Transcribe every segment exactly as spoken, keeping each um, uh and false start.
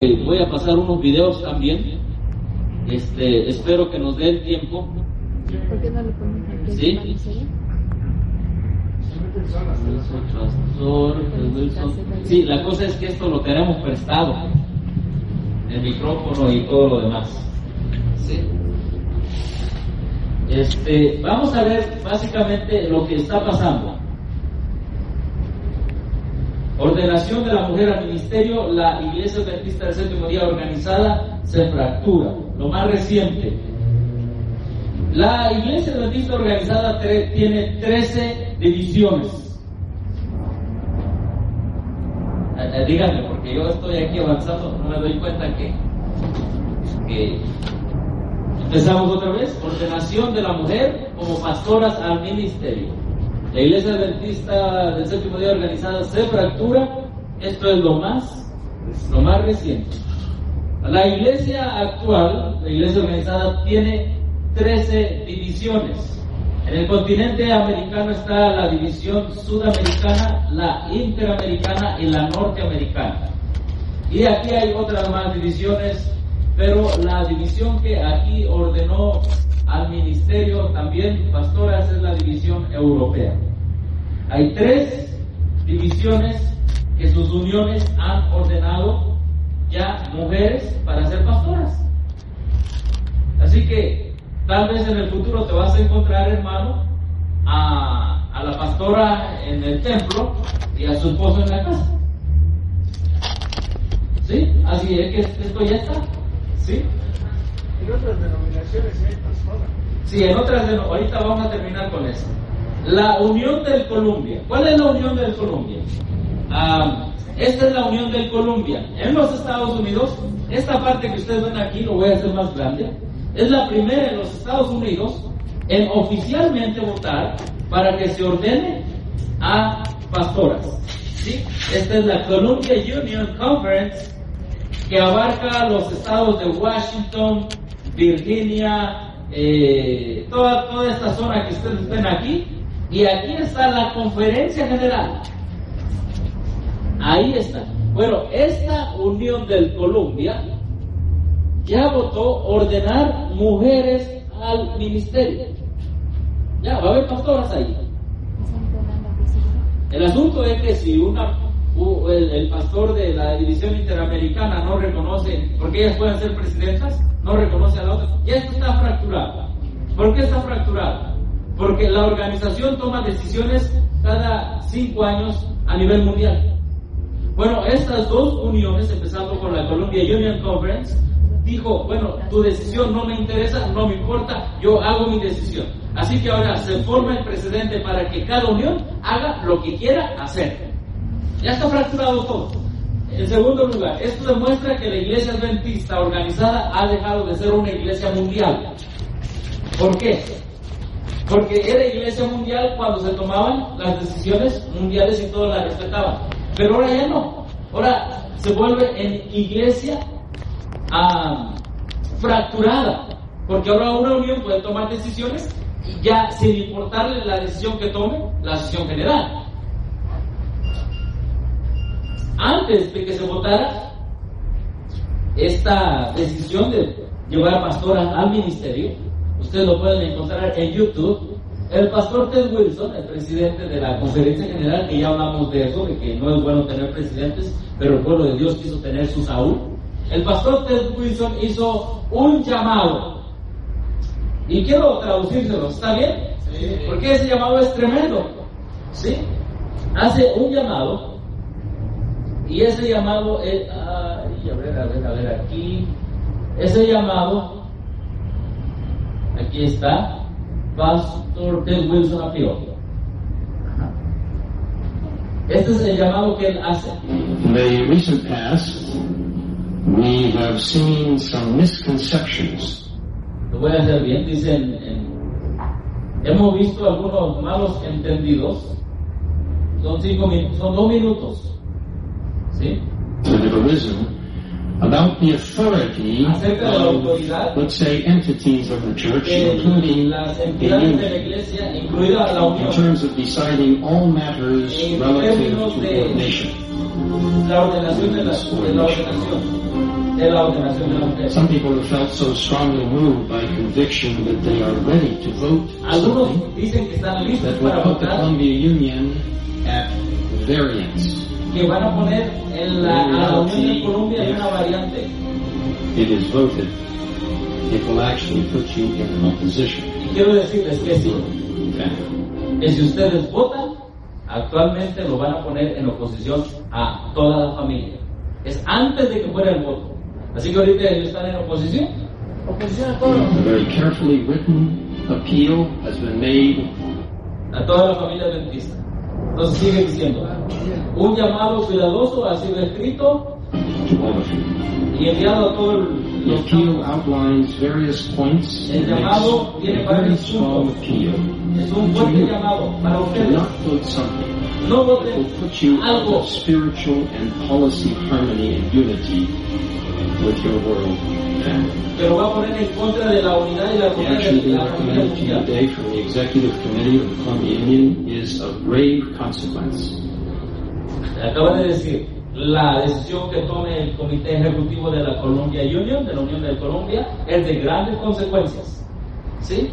Voy a pasar unos videos también. Este, espero que nos dé el tiempo. ¿Por qué no lo pones aquí? ¿Sí? Sí, la cosa es que esto lo tenemos prestado, el micrófono y todo lo demás. ¿Sí? Este, vamos a ver básicamente lo que está pasando. Ordenación de la mujer al ministerio, la Iglesia Adventista del Séptimo Día organizada se fractura. Lo más reciente, la Iglesia Adventista organizada tre- tiene trece divisiones. Eh, díganme, porque yo estoy aquí avanzando, no me doy cuenta que, que empezamos otra vez. Ordenación de la mujer como pastoras al ministerio. La Iglesia Adventista del Séptimo Día organizada se fractura. Esto es lo más, lo más reciente. La Iglesia actual, la Iglesia organizada, tiene trece divisiones. En el continente americano está la división sudamericana, la interamericana y la norteamericana. Y aquí hay otras más divisiones, pero la división que aquí ordenó al ministerio también pastoras es la división europea. Hay tres divisiones que sus uniones han ordenado ya mujeres para ser pastoras. Así que tal vez en el futuro te vas a encontrar, hermano, a, a la pastora en el templo y a su esposo en la casa. ¿Sí? Así es que esto ya está. ¿Sí? En otras denominaciones hay pastoras. Sí, en otras denominaciones. Ahorita vamos a terminar con eso. La Unión del Columbia. ¿Cuál es la Unión del Columbia? Ah, esta es la Unión del Columbia. En los Estados Unidos, esta parte que ustedes ven aquí, lo voy a hacer más grande, es la primera en los Estados Unidos en oficialmente votar para que se ordene a pastoras. ¿Sí? Esta es la Columbia Union Conference, que abarca los estados de Washington, Virginia, eh, toda, toda esta zona que ustedes ven aquí, y aquí está la Conferencia General. Ahí está. Bueno, esta Unión del Columbia ya votó ordenar mujeres al ministerio. Ya, va a haber pastoras ahí. El asunto es que si una uh, el, el pastor de la división interamericana no reconoce, porque ellas pueden ser presidentas, no reconoce a la otra, ya esto está fracturado. ¿Por qué está fracturado? Porque la organización toma decisiones cada cinco años a nivel mundial. Bueno, estas dos uniones, empezando con la Columbia Union Conference, dijo, bueno, tu decisión no me interesa, no me importa, yo hago mi decisión. Así que ahora se forma el precedente para que cada unión haga lo que quiera hacer. Ya está fracturado todo. En segundo lugar, esto demuestra que la Iglesia Adventista organizada ha dejado de ser una iglesia mundial. ¿Por qué? Porque era iglesia mundial cuando se tomaban las decisiones mundiales y todos las respetaban. Pero ahora ya no. Ahora se vuelve en iglesia ah, fracturada. Porque ahora una unión puede tomar decisiones y ya sin importarle la decisión que tome, la decisión general. Antes de que se votara esta decisión de llevar pastoras al ministerio, ustedes lo pueden encontrar en YouTube. El pastor Ted Wilson, el presidente de la Conferencia General, que ya hablamos de eso, de que no es bueno tener presidentes, pero el pueblo de Dios quiso tener su Saúl. El pastor Ted Wilson hizo un llamado, y quiero traducírselo, ¿está bien? Sí. Porque ese llamado es tremendo, ¿sí? Hace un llamado, y ese llamado es, ay, a ver, a ver, a ver, aquí, ese llamado, aquí está, Pastor Ted Wilson appeal. Este es el llamado que él hace. In the recent past, we have seen some misconceptions. Lo voy a hacer bien, dicen, en, hemos visto algunos malos entendidos. Son cinco minutos, son dos minutos, ¿sí? That have arisen about the authority Acerca de la autoridad, of, let's say, entities of the church, including las the entidades de la union, iglesia, incluida la in unión, terms of deciding all matters en relative términos to de ordination. la ordenación de la, de la ordenación. de la ordenación de la mujer. Some people have felt so strongly moved by conviction that they are ready to vote Algunos something dicen que están listos that will para put the votar, Columbia Union at variance. que van a poner en la, a la Unión de Colombia en una variante. It is voted. It will actually put you in an opposition. Y quiero decirles que sí, Okay. que si ustedes votan, actualmente lo van a poner en oposición a toda la familia. Es antes de que fuera el voto. Así que ahorita ellos están en oposición. Oposición a todo. A very carefully written appeal has been made A toda la familia adventista. Entonces sigue diciendo, un llamado cuidadoso ha sido escrito to all of you. y enviado a todos The los appeal campos. outlines various points El and llamado makes tiene a very varios strong puntos. appeal Es un to fuerte you. llamado para Do ustedes. not vote something No that voten will put you out algo of spiritual and policy harmony and unity with your world family. que lo va a poner en contra de la unidad y la The armonía action de being la familia recommended to you mundial. today from the Executive Committee of the Columbia Union is of grave consequence. Acaba de decir, la decisión que tome el Comité Ejecutivo de la Columbia Union, de la Unión de Colombia, es de grandes consecuencias. ¿Sí?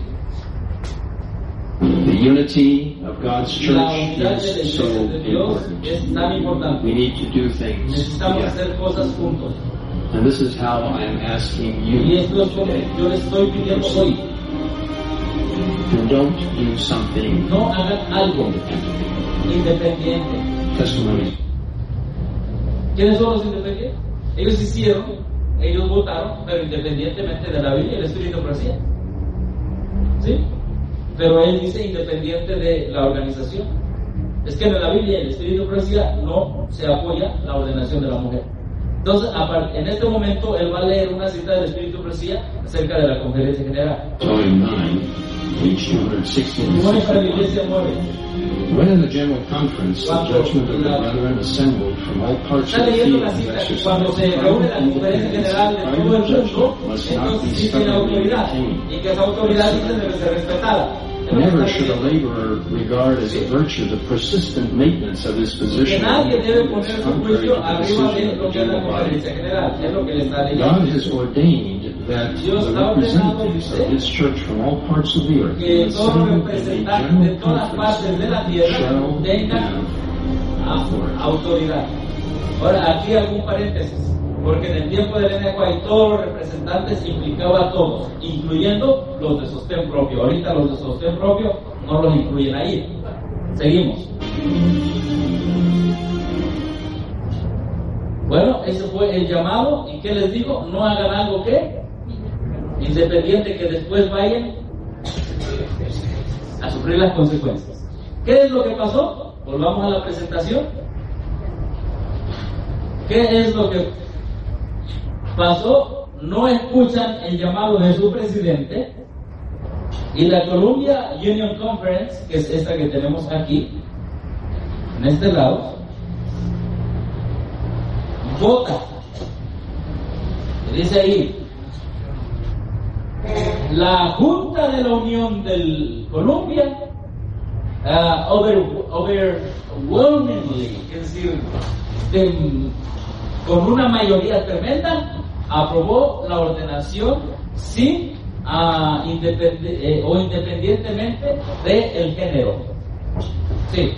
The unity of God's La church unidad de la is so Iglesia de Dios important. es tan We importante. need to do things Necesitamos together. hacer cosas juntos. And this is how I am asking Y you esto es como yo les estoy pidiendo hoy. to don't do something No hagan algo independent. independiente. Testimony. ¿Quiénes son los independientes? Ellos hicieron, ellos votaron, pero independientemente de la Biblia y el Espíritu de Profecía. ¿Sí? Pero él dice independiente de la organización. Es que en la Biblia y el Espíritu de Profecía no se apoya la ordenación de la mujer. Entonces, en este momento, él va a leer una cita del Espíritu de Profecía acerca de la conferencia general. Volume nine, page two sixteen. Testimonio para la Iglesia nueve. When in the General Conference, the judgment of the brethren assembled from all parts Está of the leyendo field la of cita que exercise cuando se reúne la conferencia general de todo el private mundo, judgment must not be entonces sí tiene stubbornly autoridad retained. y que esa autoridad dice debe ser respetada. Es lo que Never está should a diciendo. laborer regard as a virtue the persisient maintenance of his Que position nadie debe poner su contrary juicio to the arriba de decision of lo the que es la general body. conferencia general. Es lo que le está God leyendo. has ordained that Dios the ha ordenado, representatives dice, of His church from all parts of the earth Que todos los assembled in a representantes de general todas partes de la conference tierra shall tengan have a- authority. autoridad. Ahora, aquí algún paréntesis, porque en el tiempo del N J todos los representantes implicaba a todos, incluyendo los de sostén propio. Ahorita los de sostén propio no los incluyen ahí. Seguimos. Bueno, ese fue el llamado. ¿Y qué les digo? No hagan algo que independiente, que después vayan a sufrir las consecuencias. ¿Qué es lo que pasó? Volvamos a la presentación. ¿Qué es lo que pasó? No escuchan el llamado de su presidente y la Columbia Union Conference, que es esta que tenemos aquí, en este lado, vota. Dice ahí, la Junta de la Unión del Columbia uh, over, overwhelmingly, es decir, de, con una mayoría tremenda, aprobó la ordenación sin uh, independ eh, o independientemente del género. Sí.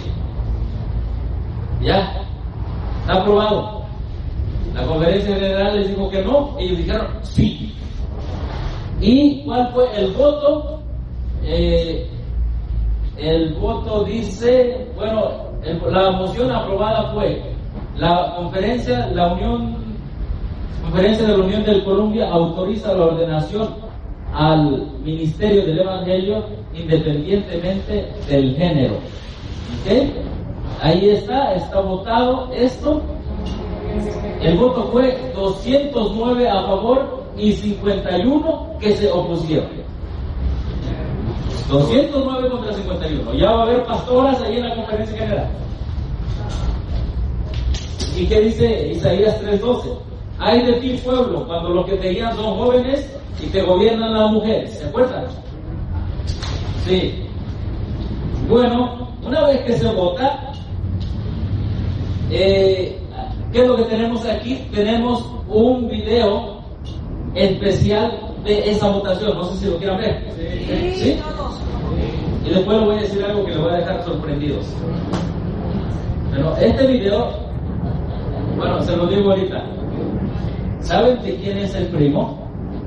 Ya. Está aprobado. La conferencia general les dijo que no, ellos dijeron sí. ¿Y cuál fue el voto? Eh, el voto dice, bueno, el, la moción aprobada fue la conferencia, la unión, conferencia de la Unión del Columbia autoriza la ordenación al ministerio del Evangelio independientemente del género. ¿Ok? Ahí está, está votado esto. El voto fue doscientos nueve a favor y cincuenta y uno que se opusieron. doscientos nueve contra cincuenta y uno. Ya va a haber pastoras ahí en la conferencia general. ¿Y qué dice Isaías tres doce? Ay de ti, pueblo, cuando los que te guían son jóvenes y te gobiernan las mujeres. ¿Se acuerdan? Sí. Bueno, una vez que se vota, eh, ¿Qué es lo que tenemos aquí? Tenemos un video especial de esa votación. No sé si lo quieran ver. ¿Sí? ¿Sí? Y después les voy a decir algo que les voy a dejar sorprendidos. Pero este video, bueno, se lo digo ahorita. ¿Saben de quién es el primo?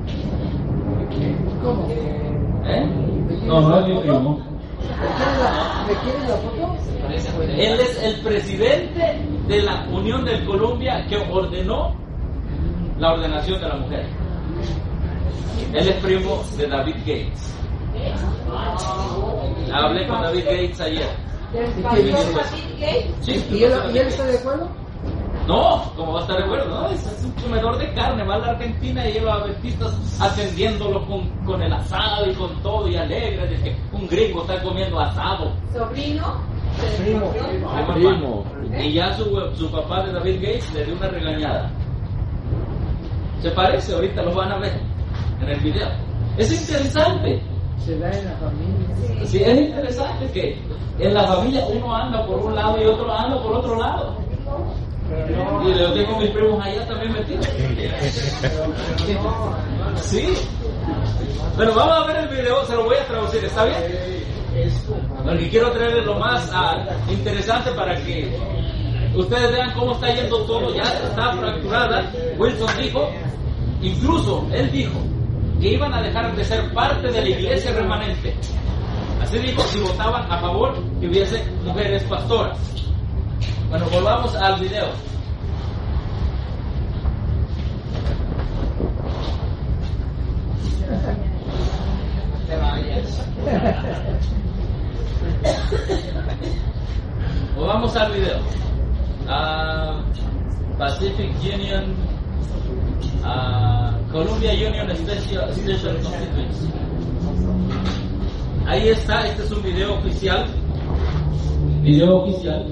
¿Cómo? ¿Eh? No, no es mi primo. ¿Me quieren la foto? Él es el presidente de la Unión de Colombia que ordenó la ordenación de la mujer. Él es primo de David Gates. Hablé con David Gates ayer. ¿Y qué dice? Sí. ¿Y él, ¿Y él está de acuerdo? No, ¿cómo va a estar de acuerdo? No, es, es un comedor de carne, va a la Argentina y lleva a adventistas atendiéndolo con, con el asado y con todo y alegre de que un gringo está comiendo asado. Sobrino. Primo. Primo. Y ya su, su papá de David Gates le dio una regañada. ¿Se parece? Ahorita lo van a ver en el video. Es interesante. Se da en la familia. Sí, es interesante que en la familia uno anda por un lado y otro anda por otro lado. Y yo tengo mis primos allá también metidos. Sí. Pero vamos a ver el video, se lo voy a traducir, ¿está bien? Porque quiero traerles lo más ah, interesante para que ustedes vean cómo está yendo todo. Ya está fracturada. Wilson dijo, incluso él dijo que iban a dejar de ser parte de la iglesia remanente. Así dijo, si votaban a favor que hubiese mujeres pastoras. Bueno, volvamos al video. Volvamos al video. Uh, Pacific Union, uh, Columbia Union Special, Special Constituency. Ahí está, este es un video oficial. Video oficial.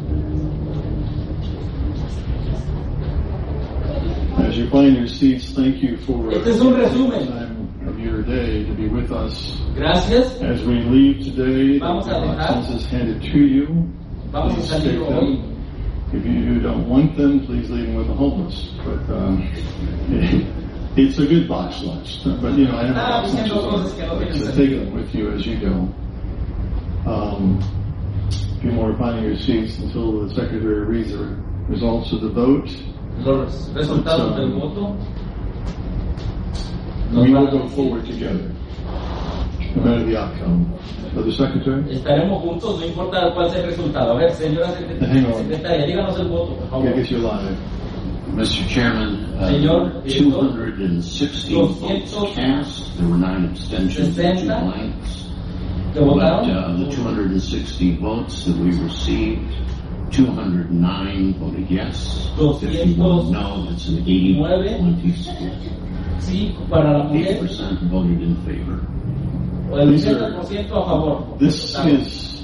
As you find your seats, thank you for Este es un resumen. the time of your day to be with us. Gracias. As we leave today, Vamos a the dejar. boxes is handed to you. Vamos a Please salir take hoy. them. If you don't want them, please leave them with the homeless. But um, it's a good box lunch. But you know, I have Ah, box diciendo cosas lunches, que no tienen so sentido. take them with you as you go. Um, a few more finding your seats until the secretary reads the results of the vote. Los resultados del voto. Nos We will van a go decir. forward together, no matter the outcome. Brother Secretary? Estaremos juntos, no importa cuál sea el resultado. A ver, señora Hang on. secretaria, díganos el voto, por favor. Okay, I guess you're live. Mister Chairman, Señor uh, director, two hundred sixteen votes cast. There were nine abstentions and two sesenta blanks. que But votaron. uh, the two hundred sixty votes that we received, two hundred nine voted yes, fifty-one no. That's an eighty twenty split. Sí, para la eighty mujer, percent voted in favor. o el ochenta por ciento a favor. This is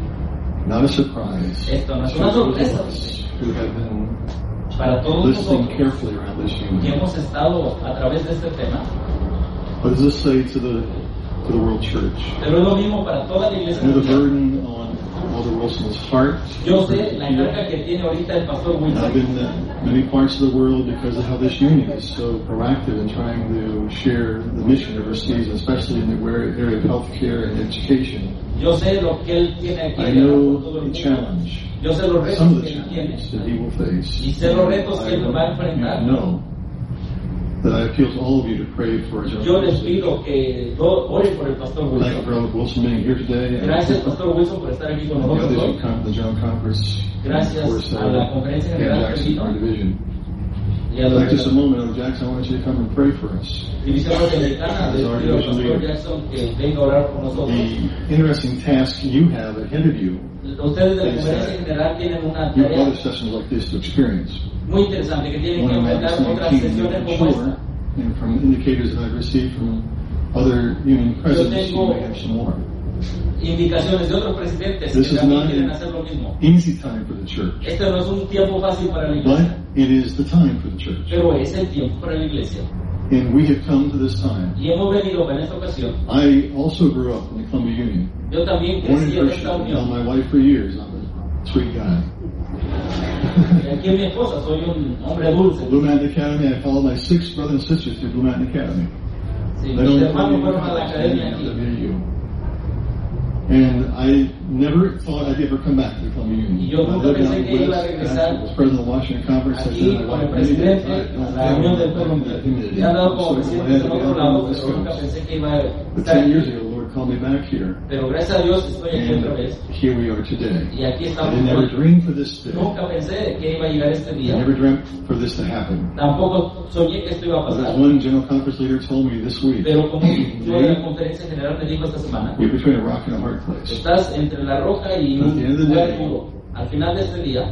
not a surprise Esto no es to una those of sorpresa us who have been para todos listening nosotros carefully around this que union. hemos estado a través de este tema. What does this say to the to the world church? Pero es lo mismo para toda la I iglesia. know the mundial. burden on Elder Wilson's heart. Yo sé la carga que tiene ahorita el pastor And I've Wilson. been in many parts of the world because of how this union is so proactive in trying to share the mission overseas, especially in the area of healthcare and education. Yo sé lo que él tiene aquí I por know todo el the mundo. challenge, Yo sé los retos some of que the él tiene. challenges that he will face. Y sé los retos que I él va a want enfrentar. you to know that I appeal to all of you to pray for his Yo les pido que do- oren por el pastor Thank you Wilson. for Elder Wilson being here today. and Gracias, pastor Wilson, por estar aquí con the nosotros others hoy. who come to the General Conference. Gracias Of course, a la conferencia Ken general que Jackson, our vino division. y a los In just a de la moment, Elder Jackson, I want you to come and pray for us. división norteamericana. Les Our pido al division pastor leader. Jackson que venga a orar por nosotros. The interesting task you have ahead of you, Ustedes de la conferencia general tienen una you have tarea other sessions like this to experience. muy interesante que tienen One que of my enfrentar otras listening team, sesiones I'm como sure, esta. and from indicators that I've received from other union presidents, you tengo- may have some more. Indicaciones de otros presidentes This que is también not quieren an hacer lo mismo. easy time for the church, Este no es un tiempo fácil para la iglesia, but it is the time for the church. pero es el tiempo para la iglesia. And we have come to this time. Y hemos venido en esta ocasión. I also grew up in the Columbia Union. Yo también Born in crecí en Hershey. esta I've known unión. my wife for years. I'm a sweet guy. Y aquí es mi esposa, soy un hombre dulce. Blue Mountain Academy, I followed my six brothers and sisters through Blue Mountain Academy. Sí, They mis don't hermanos include fueron a la college, academia they aquí. W U. And I never thought I'd ever come back to the Columbia Union. Y yo nunca I lived pensé out que iba a west, regresar I was president of the Washington Conference. I aquí said, con el I presidente, I don't la reunión del like Columbia. that humidity. Me han dado como So presidente glad en to otro be lado, on the pero West nunca Coast. pensé que iba a But estar ten years aquí. ago, the Lord called me back here. Pero gracias a Dios estoy aquí otra And vez. here we are today. Y aquí I estamos never hoy. dreamed for this day. Nunca pensé que iba a llegar este I día. never dreamt for this to happen. Tampoco soñé que esto iba a But as pasar. one general conference leader told me this week, Pero como yo de la Dave, conferencia general me dijo esta semana, you're between a rock and a hard place. estás entre la roca y At un the end of the lugar day, duro. Al final de este día,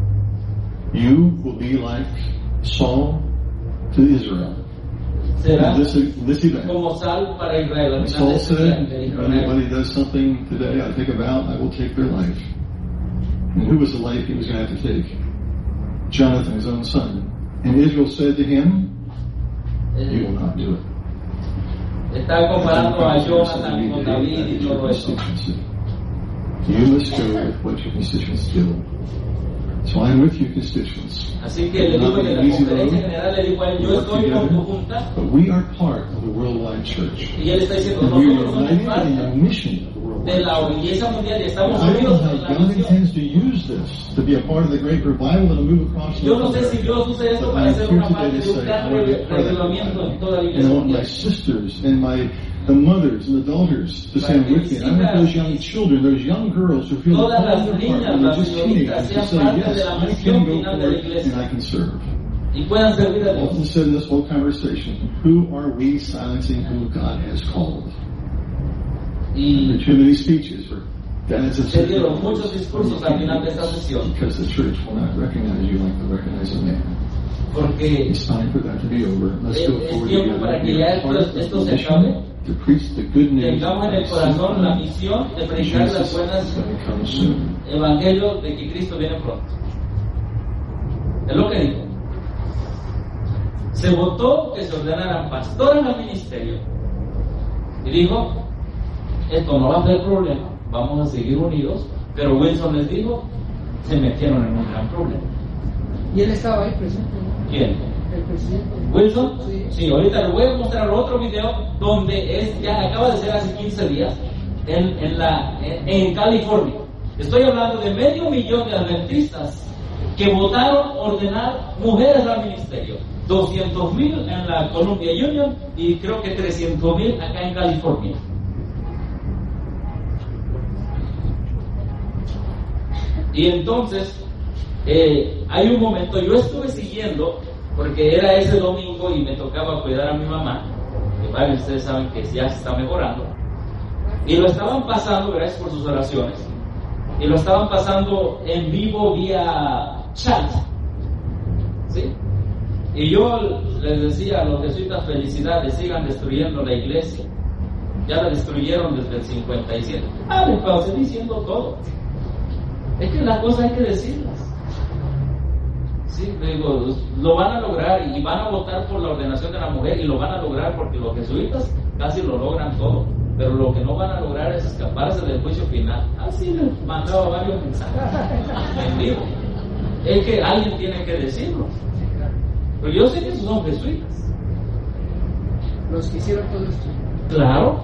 You will be like Saul to Israel. será In this, this event. como sal para Israel. Al final de Saul este día, said, le if dijo a él, anybody does something today, I take a vow, I will take their life. And who was the life he was going to have to take? Jonathan, his own son. And Israel said to him, you will not do it. está comparando a Jonathan con David y todo eso. You must go with what your constituents do. So I'm with you, constituents. Así que le digo que en la conferencia general le digo a él, yo estoy con tu junta. But we are part of the worldwide church. Y él está diciendo, And we are nosotros somos united in parte the mission of the de worldwide la church. iglesia mundial y estamos I don't know unidos how en la God misión. intends to use this to be a part of the great revival that will move across Yo no North sé si America. Dios usa esto But para I'm hacer here una today parte to de un say, gran I want to be part of revelamiento that. en toda la And iglesia I want my mundial. sisters and my the mothers and the daughters to stand with me. And I want those young children, those young girls who feel Todas the las call of their niñas, heart, las they're just señoritas, teenagers, to sean say, parte de yes, la I misión can go final de la forward iglesia. and I can serve. Y puedan servir a Often Dios. said in this whole conversation, who are we silencing who God has called? There are Y too many speeches for dads and se dieron muchos discursos al final de esta sesión, because the church will not recognize you like they recognize a man. porque It's time for that to be over. Let's Es- go es forward tiempo together. para que We ya are esto- part of esto the se mission acabe. to preach the good news. tengamos en el corazón la misión de predicar las Jesus is buenas going to come soon. evangelios de que Cristo viene pronto. Es lo que dijo. Se votó que se ordenaran pastores al ministerio. Y dijo, esto no va a ser problema, vamos a seguir unidos. Pero Wilson les dijo, se metieron en un gran problema. Y él estaba ahí presente, ¿no? ¿Quién? El presidente. ¿Wilson? Sí. Sí, ahorita les voy a mostrar otro video donde es, ya acaba de ser hace quince días, en, en, la, en, en California. Estoy hablando de medio millón de adventistas que votaron ordenar mujeres al ministerio. doscientos mil en la Columbia Union y creo que trescientos mil acá en California. Y entonces, eh, hay un momento, yo estuve siguiendo, porque era ese domingo y me tocaba cuidar a mi mamá, que varios de ustedes saben que ya se está mejorando, y lo estaban pasando, gracias por sus oraciones, y lo estaban pasando en vivo vía chat, ¿sí? Y yo les decía a los jesuitas, felicidades, sigan destruyendo la iglesia. Ya la destruyeron desde el cincuenta y siete. Ah, les pasé diciendo todo. Es que las cosas hay que decirlas. Sí, digo, lo van a lograr y van a votar por la ordenación de la mujer y lo van a lograr porque los jesuitas casi lo logran todo. Pero lo que no van a lograr es escaparse del juicio final. Así les mandaba varios mensajes en vivo. Es que alguien tiene que decirlo. Pero yo sé que esos son jesuitas. Los que hicieron todo esto. Claro.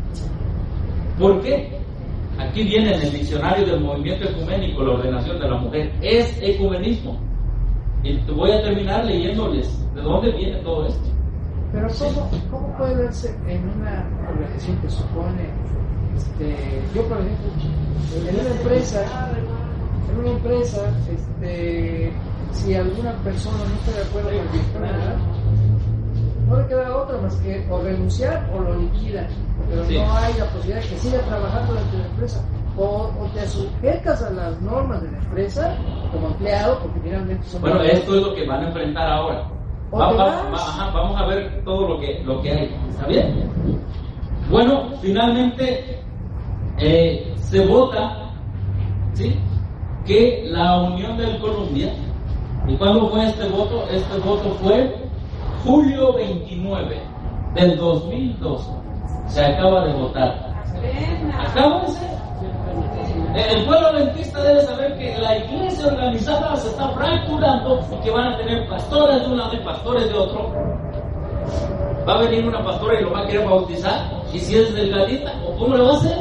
¿Por qué? Aquí viene en el diccionario del movimiento ecuménico la ordenación de la mujer. Es ecumenismo. Y voy a terminar leyéndoles de dónde viene todo esto. Pero ¿cómo, cómo puede verse en una organización que supone, este, yo por ejemplo, en una empresa, en una empresa, este, si alguna persona no está de acuerdo con el director general, no le queda otra más que o renunciar o lo liquida, pero Sí. no hay la posibilidad de que siga trabajando dentro de la empresa. O, o te sujetas a las normas de la empresa como empleado, porque finalmente son... Bueno, esto es lo que van a enfrentar ahora. ¿O Va- te va- vas? va- ajá, vamos a ver todo lo que, lo que hay. ¿Está bien? Bueno, finalmente eh, se vota, ¿sí?, que la Unión del Columbia. ¿Y cuándo fue este voto? Este voto fue julio veintinueve del dos mil doce. Se acaba de votar. Acaba de ser. El pueblo adventista debe saber que la iglesia organizada se está fracturando y que van a tener pastores de un lado y pastores de otro. Va a venir una pastora y lo va a querer bautizar, y si es delgadita, ¿o cómo le va a hacer?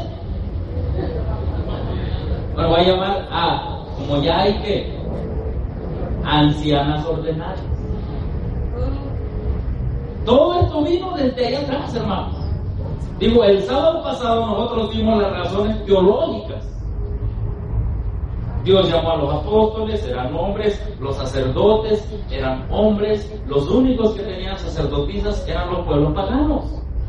Bueno, va a llamar a, como ya hay que, ancianas ordenadas. Todo esto vino desde allá atrás, hermanos. Digo, el sábado pasado nosotros vimos las razones teológicas. Dios llamó a los apóstoles, eran hombres, los sacerdotes eran hombres, los únicos que tenían sacerdotisas eran los pueblos paganos.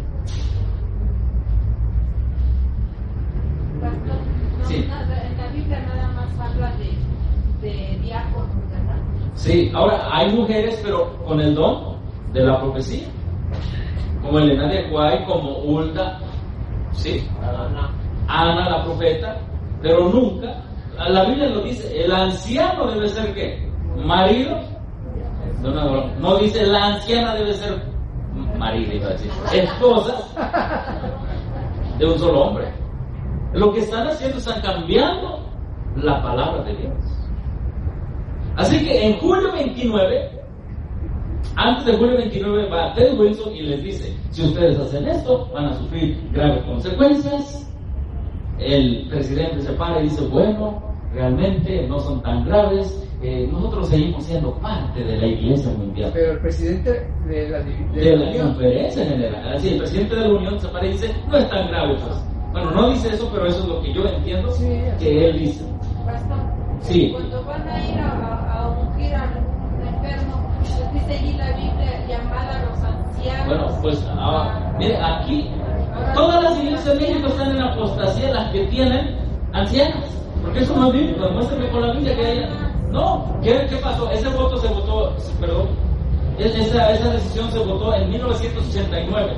Sí. En la Biblia nada más habla de, de diáconos, ¿verdad? Sí, ahora hay mujeres, pero con el don de la profecía, como Elena de Guay, como Hulda, sí, Ana, Ana la profeta, pero nunca. La Biblia lo dice, el anciano debe ser ¿qué? Marido. No, no, no dice la anciana debe ser marido, iba a decir, esposa de un solo hombre. Lo que están haciendo, están cambiando la palabra de Dios. Así que en julio veintinueve, antes de julio veintinueve, va Ted Wilson y les dice, si ustedes hacen esto, van a sufrir graves consecuencias. El presidente se para y dice, bueno, realmente no son tan graves, eh, nosotros seguimos siendo parte de la Iglesia Mundial. Pero el presidente de la, de de la, la Unión. conferencia general, así, el presidente de la Unión se para y dice, no es tan grave, pues. Bueno, no dice eso, pero eso es lo que yo entiendo Sí, que él dice. Pastor, Sí. cuando van a ir a, a, a ungir a un enfermo, pues dice allí la Biblia, llamada a los ancianos. Bueno, pues, ah, mire, aquí, todas las iglesias de México están en apostasía, las que tienen ancianas. Porque eso no es bíblico, demuéstrame con la Biblia que hay. No, ¿qué, qué pasó? Ese voto se votó, perdón, esa, esa decisión se votó en mil novecientos ochenta y nueve.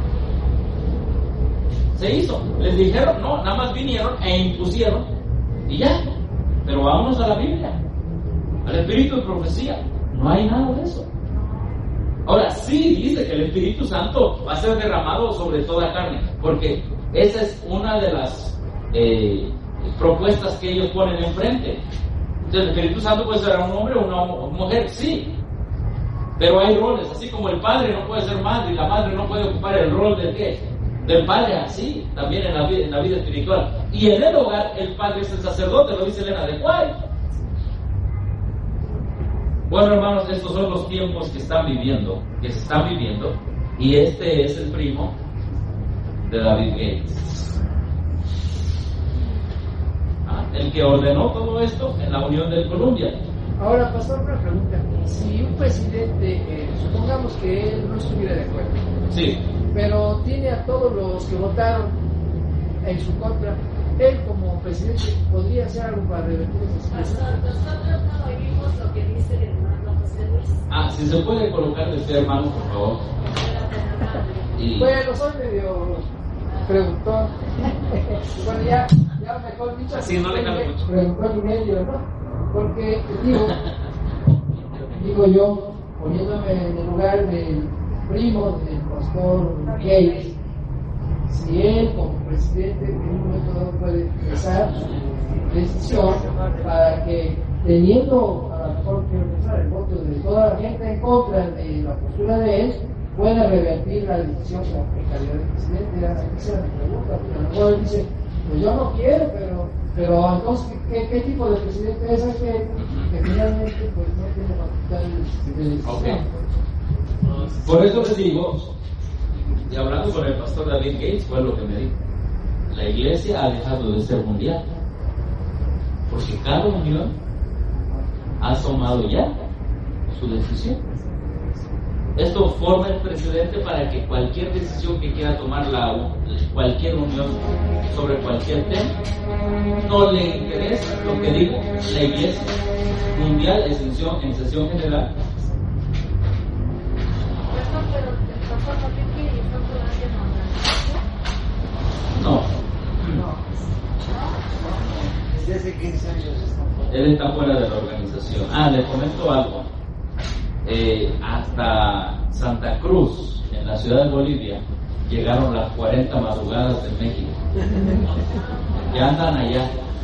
Se hizo, les dijeron, no, nada más vinieron e impusieron, y ya. Pero vámonos a la Biblia, al Espíritu de profecía. No hay nada de eso. Ahora, sí dice que el Espíritu Santo va a ser derramado sobre toda carne, porque esa es una de las eh, propuestas que ellos ponen enfrente. Entonces, el Espíritu Santo puede ser un hombre o una mujer, sí, pero hay roles, así como el padre no puede ser madre y la madre no puede ocupar el rol del qué, del padre, así también en la vida, en la vida espiritual. Y en el hogar el padre es el sacerdote, lo dice Elena de Guay. Bueno, hermanos, estos son los tiempos que están viviendo, que se están viviendo, y este es el primo de David Gates, ah, el que ordenó todo esto en la Unión del Columbia. Ahora, pastor, una pregunta. Si un presidente, eh, supongamos que él no estuviera de acuerdo, Sí, pero tiene a todos los que votaron en su contra, él como presidente podría hacer algo para revertir esa situación. Nosotros no oímos lo que dice el hermano José Luis. ah, si se puede colocar de usted, hermano, por favor. Y, Bueno, soy medio preguntón. Bueno, ya, ya mejor dicho. Sí, no le cambio mucho. Preguntón y medio, ¿no? Porque, digo, digo yo, poniéndome en el lugar del primo del pastor Gates, si él como presidente en un momento dado puede expresar su decisión para que, teniendo a lo mejor quiero pensar el voto de toda la gente en contra de la postura de él, pueda revertir la decisión en calidad de presidente. Esa es mi pregunta, porque a lo mejor él dice, pues yo no quiero, pero, pero entonces, ¿qué, qué tipo de presidente es ese que, que finalmente pues no tiene facultades de decisión? Okay. Por eso les digo, y hablando con el pastor David Gates, fue lo que me dijo: la iglesia ha dejado de ser mundial, porque cada unión ha tomado ya su decisión. Esto forma el precedente para que cualquier decisión que quiera tomar la, cualquier unión sobre cualquier tema, no le interesa lo que diga la iglesia mundial en sesión, en sesión general. No. Desde hace quince años están fuera. Él está fuera de la organización. Ah, le comento algo. Eh, hasta Santa Cruz, en la ciudad de Bolivia, llegaron las cuarenta madrugadas de México. Ya andan allá.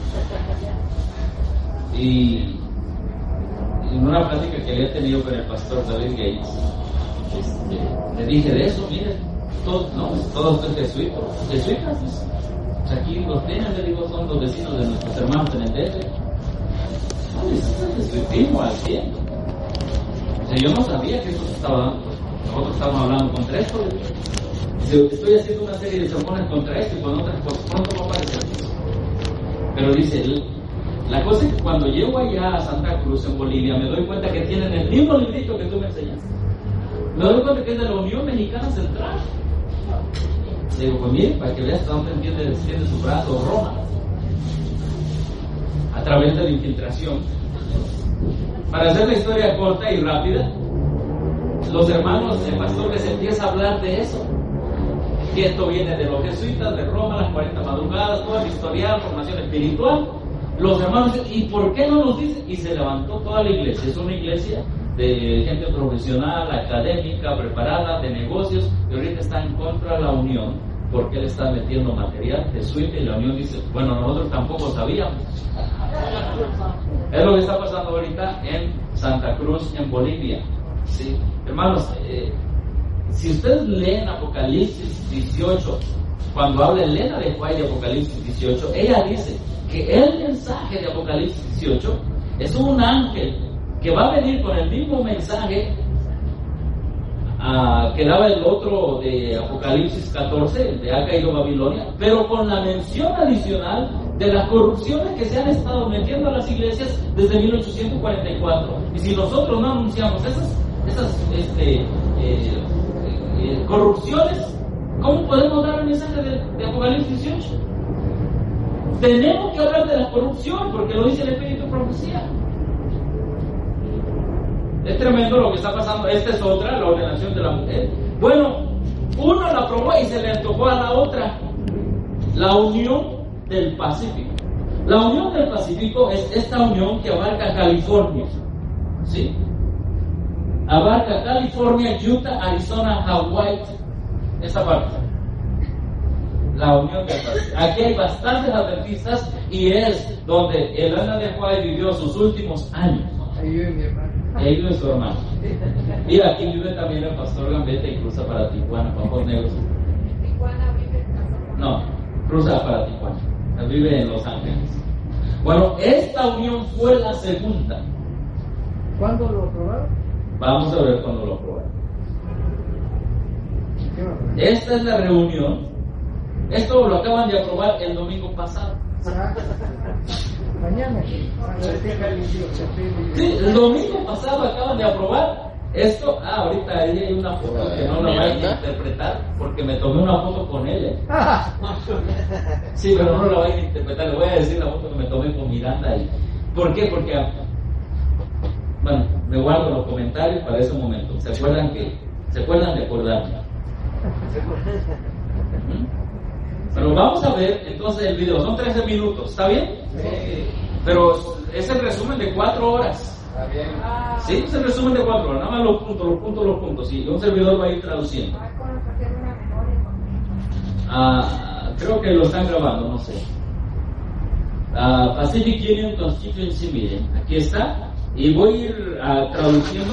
Y en una plática que había tenido con el pastor David Gates, este, le dije de eso, miren, todos, no, todos son jesuitas, jesuitas, pues, aquí los tienen, le digo, son los vecinos de nuestros hermanos en el D F. No, es el jesuitismo al cien. O sea, yo no sabía que eso se estaba dando. Nosotros estamos hablando contra esto. Dice, estoy haciendo una serie de sermones contra esto y con otras cosas. Pronto va a aparecer. Pero dice, la cosa es que cuando llego allá a Santa Cruz, en Bolivia, me doy cuenta que tienen el mismo librito que tú me enseñaste. Me doy cuenta que es de la Unión Mexicana Central. Le digo, pues mire, para que veas hasta dónde entiende, extiende su brazo Roma. A través de la infiltración. Para hacer la historia corta y rápida, los hermanos, el pastor les empieza a hablar de eso. Que esto viene de los jesuitas, de Roma, las cuarenta madrugadas, toda la historial, formación espiritual. Los hermanos dicen, ¿y por qué no nos dicen? Y se levantó toda la iglesia. Es una iglesia de gente profesional, académica, preparada, de negocios, y ahorita está en contra de la Unión, porque él está metiendo material jesuita, y la Unión dice, bueno, nosotros tampoco sabíamos. Es lo que está pasando ahorita en Santa Cruz, en Bolivia. ¿Sí? Hermanos, eh, si ustedes leen Apocalipsis dieciocho, cuando habla Elena de White de Apocalipsis dieciocho, ella dice que el mensaje de Apocalipsis dieciocho es un ángel que va a venir con el mismo mensaje uh, que daba el otro de Apocalipsis catorce, el de ha caído Babilonia, pero con la mención adicional de las corrupciones que se han estado metiendo a las iglesias desde mil ochocientos cuarenta y cuatro. Y si nosotros no anunciamos esas, esas este, eh, eh, corrupciones, ¿cómo podemos dar el mensaje de, de Apocalipsis dieciocho? Tenemos que hablar de la corrupción, porque lo dice el Espíritu de Profecía. Es tremendo lo que está pasando. Esta es otra, la ordenación de la mujer. Bueno, uno la aprobó y se le antojó a la otra. La Unión del Pacífico. La Unión del Pacífico es esta unión que abarca California. ¿Sí? Abarca California, Utah, Arizona, Hawái. Esa parte. La Unión del Pacífico. Aquí hay bastantes adventistas y es donde Elena de White vivió sus últimos años. Ahí vive mi hermano. Ahí vive su hermano. Y aquí vive también el pastor Gambetta y cruza para Tijuana, para Ojos Negros. Tijuana vive en Casa. No, cruza para Tijuana. Vive en Los Ángeles. Bueno, esta unión fue la segunda. ¿Cuándo lo aprobaron? Vamos a ver cuándo lo aprobaron. Esta es la reunión. Esto lo acaban de aprobar el domingo pasado. Mañana. Sí, el domingo pasado acaban de aprobar esto. Ah, ahorita ahí hay una foto que no la voy a interpretar porque me tomé una foto con él. Sí, pero no la voy a interpretar. Le voy a decir la foto que me tomé con Miranda ahí. ¿Por qué? Porque, bueno, me guardo los comentarios para ese momento. ¿Se acuerdan que? ¿Se acuerdan de acordarme? Pero vamos a ver entonces el video. Son trece minutos, ¿está bien? Sí. Pero es el resumen de cuatro horas. Está bien. Sí, es el resumen de cuatro horas. Nada más los puntos, los puntos, los puntos. Sí, un servidor va a ir traduciendo. Ah, creo que lo están grabando, no sé. Ah, Pacific Union Constituency Meeting. Aquí está. Y voy a ir uh, traduciendo.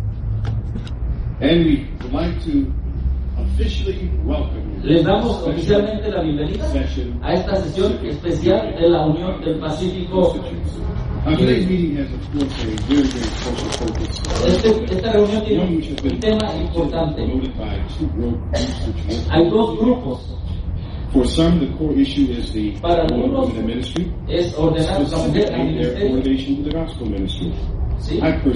And we would like to officially welcome. Les damos oficialmente la bienvenida a esta sesión especial de la Unión del Pacífico. Este, esta reunión tiene un tema importante. Hay dos grupos. Para algunos es ordenar la mujer al ministerio. ¿Sí?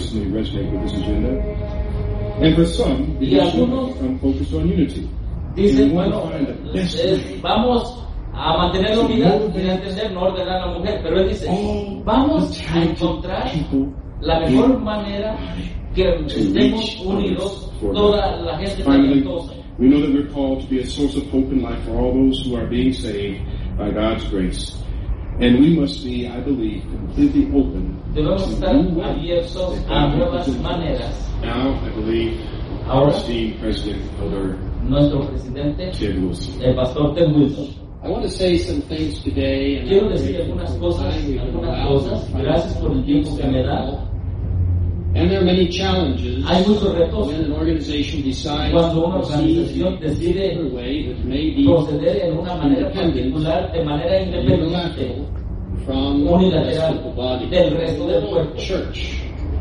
Y algunos dicen, bueno, eh, vamos a mantener la unidad y a entender, no ordenar a la mujer. Pero él dice, vamos a encontrar la mejor manera que estemos unidos toda la gente talentosa. We know that we're called to be a source of hope and life for all those who are being saved by God's grace. And we must be, I believe, completely open Debemos estar abiertos a nuevas maneras. Now, I believe, our esteemed President, Elder nuestro presidente, el pastor Ted Wilson. I want to say some things today, and Quiero decir algunas cosas, algunas cosas. Gracias por el tiempo que me da. And there are many challenges Hay muchos retos when an organization decides cuando una to proceed organización decide in a way that may be proceder en una manera particular, de manera independiente, from unilateral, the body. del resto del cuerpo. Church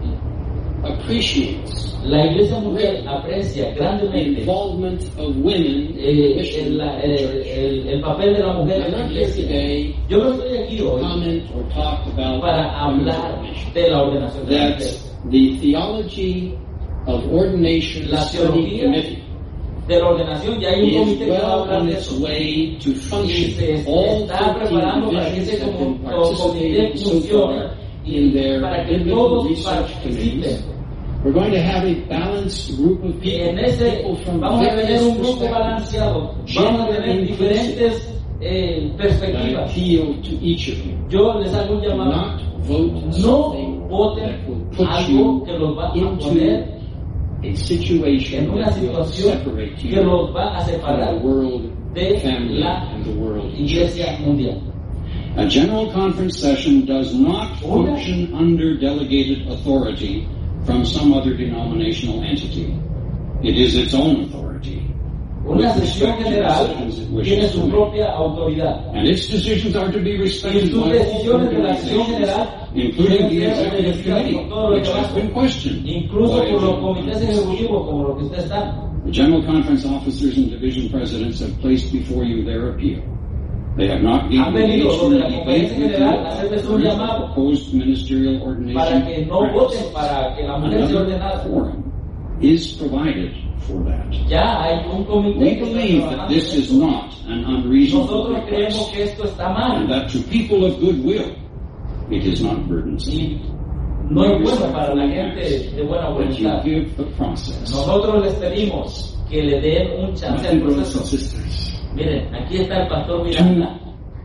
appreciates La Iglesia Mundial aprecia the grandemente involvement of women eh, in el, the el, el, el papel de la mujer I'm en la not here Iglesia. today Yo no estoy aquí to hoy comment or talk about para hablar de la ordenación de la mujer. that the theology of ordination La study teología committee de la ordenación, ya hay un is comité que va a well hablar on de its eso. way to Y se function. All está thirteen preparando para que divisions ese have been como- como comité participating so funcione far in their para que biblical todos research committees. participen. We're going to have a balanced group of Y en people, ese people from vamos a tener various un grupo perspectives balanceado, vamos a tener diferentes eh, that I perspectivas. appeal to each of you. Yo les hago un llamado, Not vote no something voten that will put algo you que los va a into poner a situation en una that will situación separate que you los va a from separar the world de family la and the world Iglesia church. Mundial. A general conference session does not Una- function under delegated authority from some other denominational entity. It is its own authority. Una with sesión respect to general decisions it tiene wishes su to make. propia autoridad. And its decisions are to be Y respected sus by all decisiones de la sesión organizations, general including the tienen que ser executive obedecidas committee, por todo lo which que has pasa, been questioned. incluso by por los the comités ejecutivos como los que usted está. The General Conference officers and division presidents have placed before you their appeal. They have not been Han venido engaged los de in la a debate conferencia with you general a hacerles un about llamado proposed ministerial ordination para que no voten practices. para que la mujer sea Another ordenada. forum is provided for that. Ya hay un comité We que está believe that trabajando this en is eso. not an unreasonable Nosotros creemos request, que esto está and mal that to people of goodwill, it is not burdensome. y no es bueno para la gente de buena That you voluntad. give the process. Nosotros les pedimos que le den un chance al My brothers and proceso. sisters, Miren, aquí está el pastor Miranda.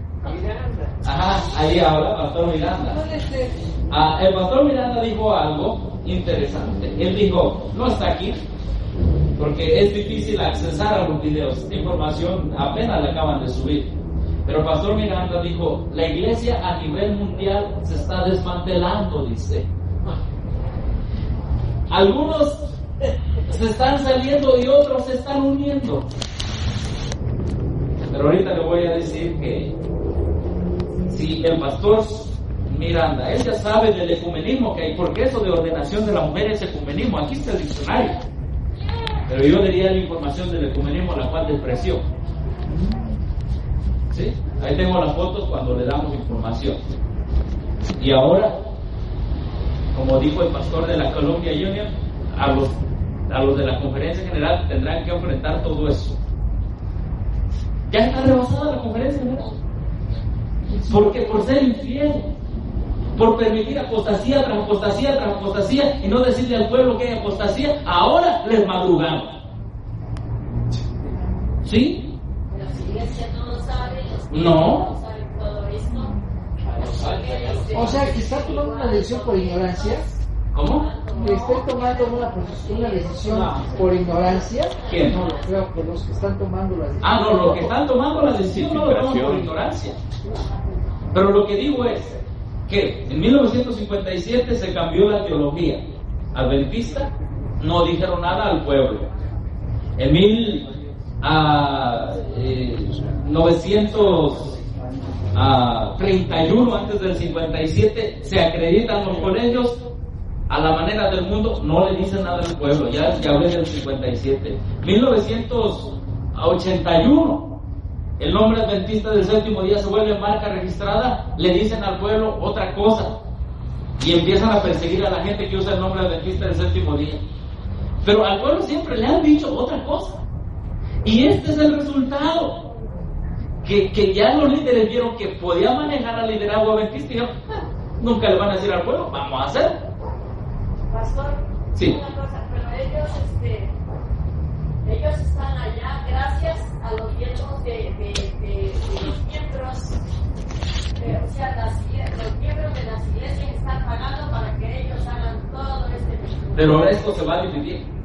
Ajá, ahí habla Pastor Miranda. No le sé. Ah, el pastor Miranda dijo algo interesante. Él dijo, no está aquí, porque es difícil accesar a los videos. Esta información apenas la acaban de subir. Pero Pastor Miranda dijo, la iglesia a nivel mundial se está desmantelando, dice. Algunos se están saliendo y otros se están uniendo. Pero ahorita le voy a decir que si el pastor Miranda, él ya sabe del ecumenismo que hay, porque eso de ordenación de la mujer es ecumenismo, aquí está el diccionario. Pero yo diría la información del ecumenismo, la cual despreció. ¿Sí? Ahí tengo las fotos cuando le damos información. Y ahora, como dijo el pastor de la Columbia Union, a los, a los de la conferencia general tendrán que enfrentar todo eso. Ya está rebasada la conferencia general. Porque por ser infiel, por permitir apostasía tras apostasía tras apostasía y no decirle al pueblo que hay apostasía, ahora les madrugaron. ¿Sí? Pero si iglesia no lo sabe, los No. no saben todo esto. O sea, que está tomando una decisión por ignorancia. ¿Cómo? Que esté tomando una, una decisión por ignorancia. ¿Quién? No lo creo, que los que están tomando la decisión. Ah, no, los que están tomando la decisión no lo toman por ignorancia. Pero lo que digo es que en mil novecientos cincuenta y siete se cambió la teología adventista, no dijeron nada al pueblo. En mil novecientos treinta y uno, antes del cincuenta y siete, se acreditan los colegios a la manera del mundo, no le dicen nada al pueblo. Ya, ya hablé del cincuenta y siete. mil novecientos ochenta y uno, el nombre adventista del séptimo día se vuelve marca registrada, le dicen al pueblo otra cosa y empiezan a perseguir a la gente que usa el nombre adventista del séptimo día. Pero al pueblo siempre le han dicho otra cosa, y este es el resultado, que, que ya los líderes vieron que podía manejar al liderazgo adventista y dijeron, ah, nunca le van a decir al pueblo, vamos a hacer. Pastor, Sí. una cosa, pero ellos, este, ellos están allá gracias a los miembros de, de, de, de los miembros, de, o sea, las, los miembros de las iglesias están pagando para que ellos hagan todo este. Pero esto se va a dividir.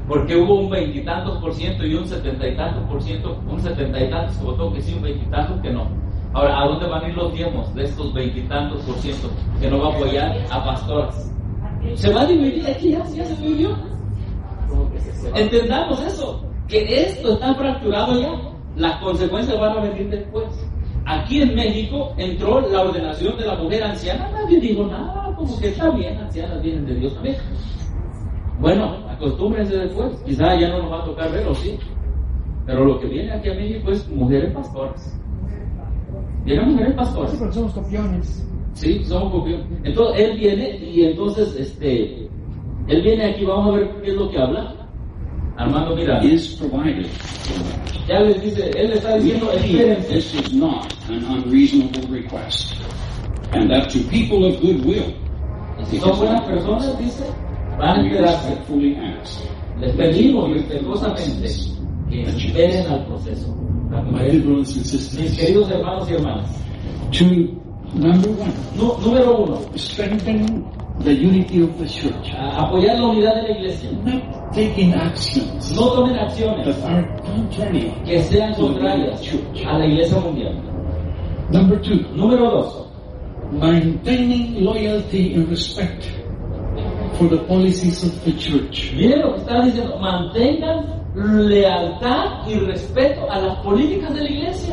porque hubo un veintitantos por ciento y un setenta y tantos por ciento, un setenta y tantos que votó que sí, un veintitantos que no. Ahora, ¿a dónde van a ir los diezmos de estos veintitantos por ciento que no va a apoyar a pastoras? Se va a dividir aquí, ya, ya se dividió. Entendamos eso, que esto está fracturado ya. Las consecuencias van a venir después. Aquí en México entró la ordenación de la mujer anciana, nadie dijo nada, como que está bien, ancianas vienen de Dios también. Bueno, acostúmbrense después, quizá ya no nos va a tocar verlo, sí. Pero lo que viene aquí a México es mujeres pastoras. Vienen mujeres pastoras. Sí, porque somos copiones. Sí, somos copiones. Entonces él viene y entonces este, él viene aquí, vamos a ver qué es lo que habla. Armando, mira. Is provided. Ya les dice, él le está diciendo, espérense. This is not an unreasonable request, and that to people of goodwill. Si son buenas personas, dice, van a esperarse. Les pedimos respetuosamente que esperen al proceso. Mis queridos hermanos y hermanas. To number one. No, número uno. Strengthen the unity of the church. A apoyar la unidad de la iglesia. Not taking actions. No tomen acciones that are contrary que sean contrarias a la iglesia mundial. Number two. Número dos. Maintaining loyalty and respect for the policies of the church. Miren lo que está diciendo, mantengan lealtad y respeto a las políticas de la iglesia.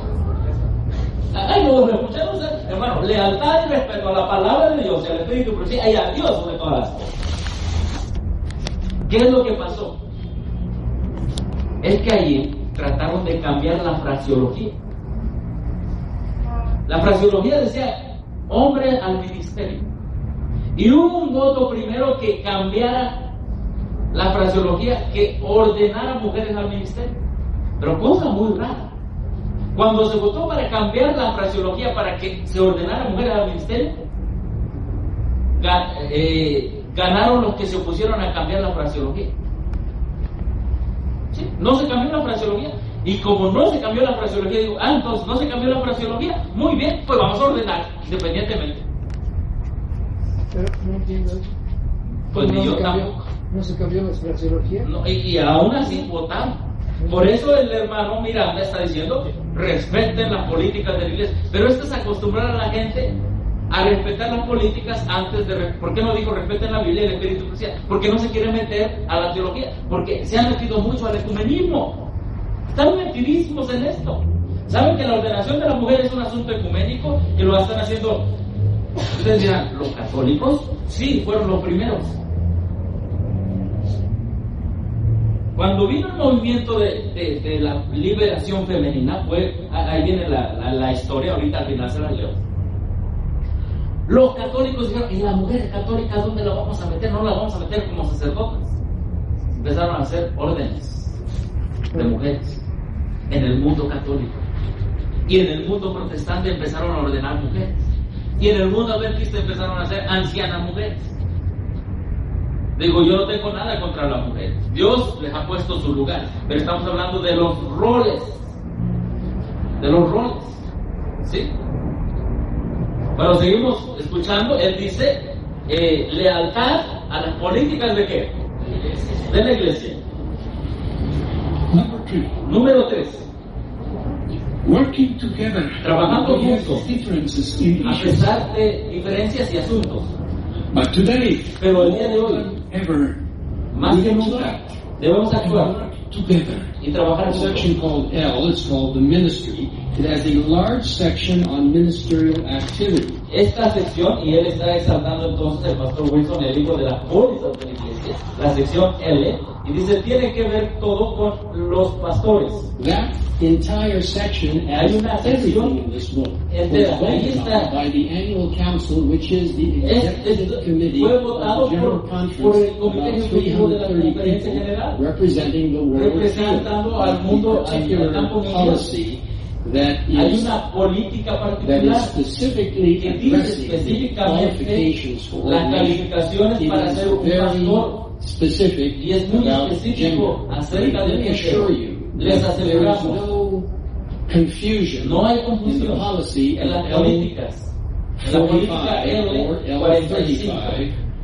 Ay, no, escuchemos, hermano, lealtad y respeto a la palabra de Dios y al Espíritu, pero sí, y a Dios sobre todas las cosas. ¿Qué es lo que pasó? Es que allí trataron de cambiar la fraseología. La fraseología decía hombre al ministerio. Y hubo un voto primero que cambiara la fraseología, que ordenara mujeres al ministerio. Pero cosa muy rara. Cuando se votó para cambiar la fraseología para que se ordenara mujeres al ministerio, ga, eh, ganaron los que se opusieron a cambiar la fraseología. ¿Sí? No se cambió la fraseología. Y como no se cambió la fraseología, digo, ah, entonces no se cambió la fraseología, muy bien, pues vamos a ordenar independientemente. Pero no entiendo eso. Pues no ni yo se cambió, tampoco. No se cambió la fraseología. No, y, y aún así votaron. Por eso el hermano Miranda está diciendo, respeten las políticas de la iglesia. Pero esto es acostumbrar a la gente a respetar las políticas antes de... ¿Por qué no dijo respeten la Biblia y el Espíritu Cristiano? Porque no se quiere meter a la teología. Porque se han metido mucho al ecumenismo. Están metidísimos en esto. ¿Saben que la ordenación de la mujer es un asunto ecuménico? Que lo están haciendo... Ustedes dirán, ¿los católicos? Sí, fueron los primeros. Cuando vino el movimiento de, de, de la liberación femenina, fue, ahí viene la, la, la historia, ahorita al final se la leo. Los católicos dijeron, ¿y la mujer católica dónde la vamos a meter? No la vamos a meter como sacerdotes. Empezaron a hacer órdenes de mujeres en el mundo católico. Y en el mundo protestante empezaron a ordenar mujeres. Y en el mundo adventista empezaron a hacer ancianas mujeres. Digo, yo no tengo nada contra las mujeres. Dios les ha puesto su lugar. Pero estamos hablando de los roles. De los roles. ¿Sí? Bueno, seguimos escuchando. Él dice, eh, lealtad a las políticas de qué? De la iglesia. Número tres. Working together. Trabajando juntos. A pesar de diferencias y asuntos. But today, pero el día de hoy, ever, más que nunca, debemos actuar together. y trabajar juntos. Section called L, it's called the ministry. It has a large section on ministerial activity. Esta sección, y él está exaltando entonces el pastor Wilson, el libro de las pólizas de la iglesia, la sección L, y dice, tiene que ver todo con los pastores. That entire section hay una sección in this book entera, ahí está. By the annual council, which is the executive es, committee fue votado of the general por, conference, por el comité about ejecutivo de la three hundred conferencia thirty general, people representing the world representando al mundo, al campo mundial. That hay is, una política that is particular specifically que dice específicamente las calificaciones para ser un pastor, specific y es muy específico acerca del género. Les aseguramos, no confusion, no hay confusión policy en las políticas. En la política L cuarenta y cinco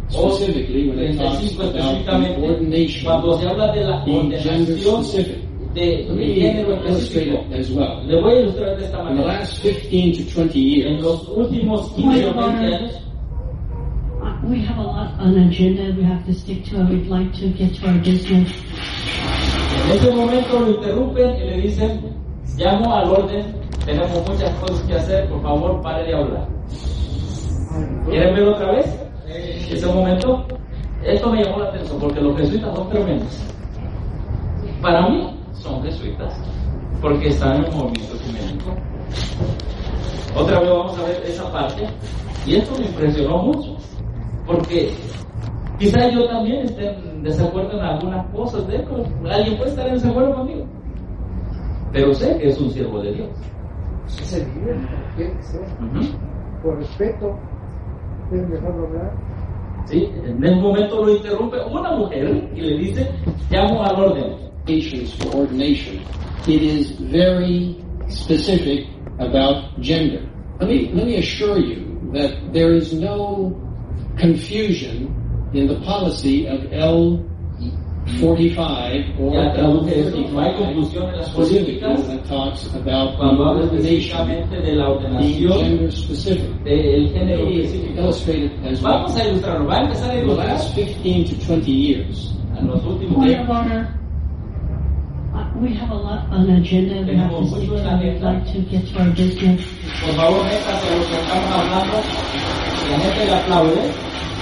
O Specifically, when it talks treinta y cinco about the específicamente, ordination cuando se habla de la being gender ordenación specific. de, Let de me género illustrate específico. it as well. Le voy a ilustrar de esta In the manera. last fifteen to twenty En years, los últimos quince o veinte años, Uh, we have a lot on the agenda we have to stick to, and we'd like to get to our business. en ese momento lo interrumpen y le dicen, llamo al orden, tenemos muchas cosas que hacer, por favor, pare de hablar. ¿Quieren ver otra vez? Ese momento, esto me llamó la atención porque los jesuitas son tremendos. Para mí, son jesuitas, porque están en el movimiento ecuménico. Otra vez vamos a ver esa parte, y esto me impresionó mucho, porque quizá yo también esté en desacuerdo en algunas cosas de él, pero alguien puede estar en desacuerdo conmigo, pero sé que es un siervo de Dios. Es evidente, tiene que ser. Uh-huh. Por respeto, deben dejarlo hablar. ¿Sí? En el momento lo interrumpe una mujer y le dice, llamo al orden. for ordination, it is very specific about gender. Let me, let me assure you that there is no confusion in the policy of L forty-five or Ya L traduje esto, no hay confusión en las specifically políticas when it talks about cuando habla ordination específicamente de la being ordenación gender specific. del género Let me específico. illustrate it as well. Vamos a ilustrarlo, va a empezar a In the ilustrar last fifteen to twenty years, en los últimos Point tiempos. of order. Uh, we have a lot on the agenda we have to Tenemos stick mucho en la to, and we'd agenda. like to get to our business. Por favor, métanse a lo que estamos hablando. La gente le aplaude.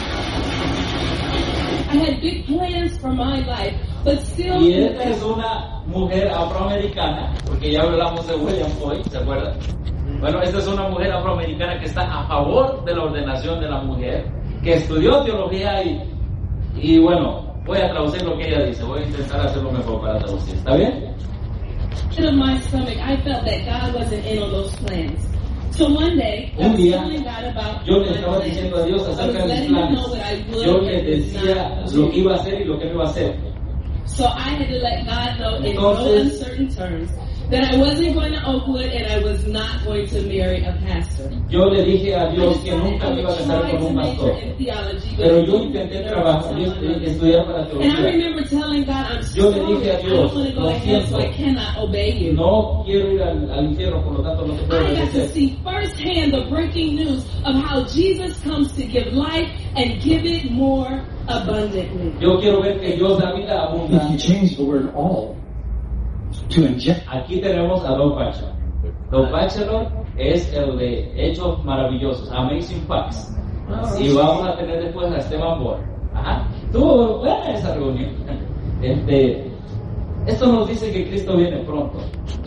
I had big plans for my life, but still. Y esta es una mujer afroamericana, porque ya hablamos de William Boyd, ¿se acuerdan? Bueno, esta es una mujer afroamericana que está a favor de la ordenación de la mujer, que estudió teología y, y bueno, voy a traducir lo que ella dice, voy a intentar hacerlo mejor para traducir, ¿está bien? In my stomach, I felt that God wasn't in on those plans. So one day, I Un was día, telling God about yo le my estaba plans. diciendo a Dios I was acerca de mis letting Him planes. know what I would Yo and le would decía not lo do. que iba a hacer y lo que no iba a hacer. So I had to let God know in no Entonces, uncertain terms that I wasn't going to Oakwood and I was not going to marry a pastor. Yo le dije a I Dios que decided nunca I me iba a would casar try con to un major pastor. in theology, but Pero I yo didn't intenté know trabajar y someone else. estudiar para And I teología. remember telling God, I'm Yo le sorry, dije a I don't Dios, want to go lo to hell, so I siento. cannot obey you. No quiero ir al, al infierno, por lo tanto no te puedo I got to obedecer. see firsthand the breaking news of how Jesus comes to give life and give it more abundantly. Yo quiero ver que Dios da vida If you abundante. change the word all to inject, Aquí tenemos a Doug Batchelor. Doug Batchelor es el de Hechos Maravillosos, Amazing Facts. Y vamos a tener después a Esteban Bohr. Ajá. Estuvo buena esa reunión. Este, esto nos dice que Cristo viene pronto.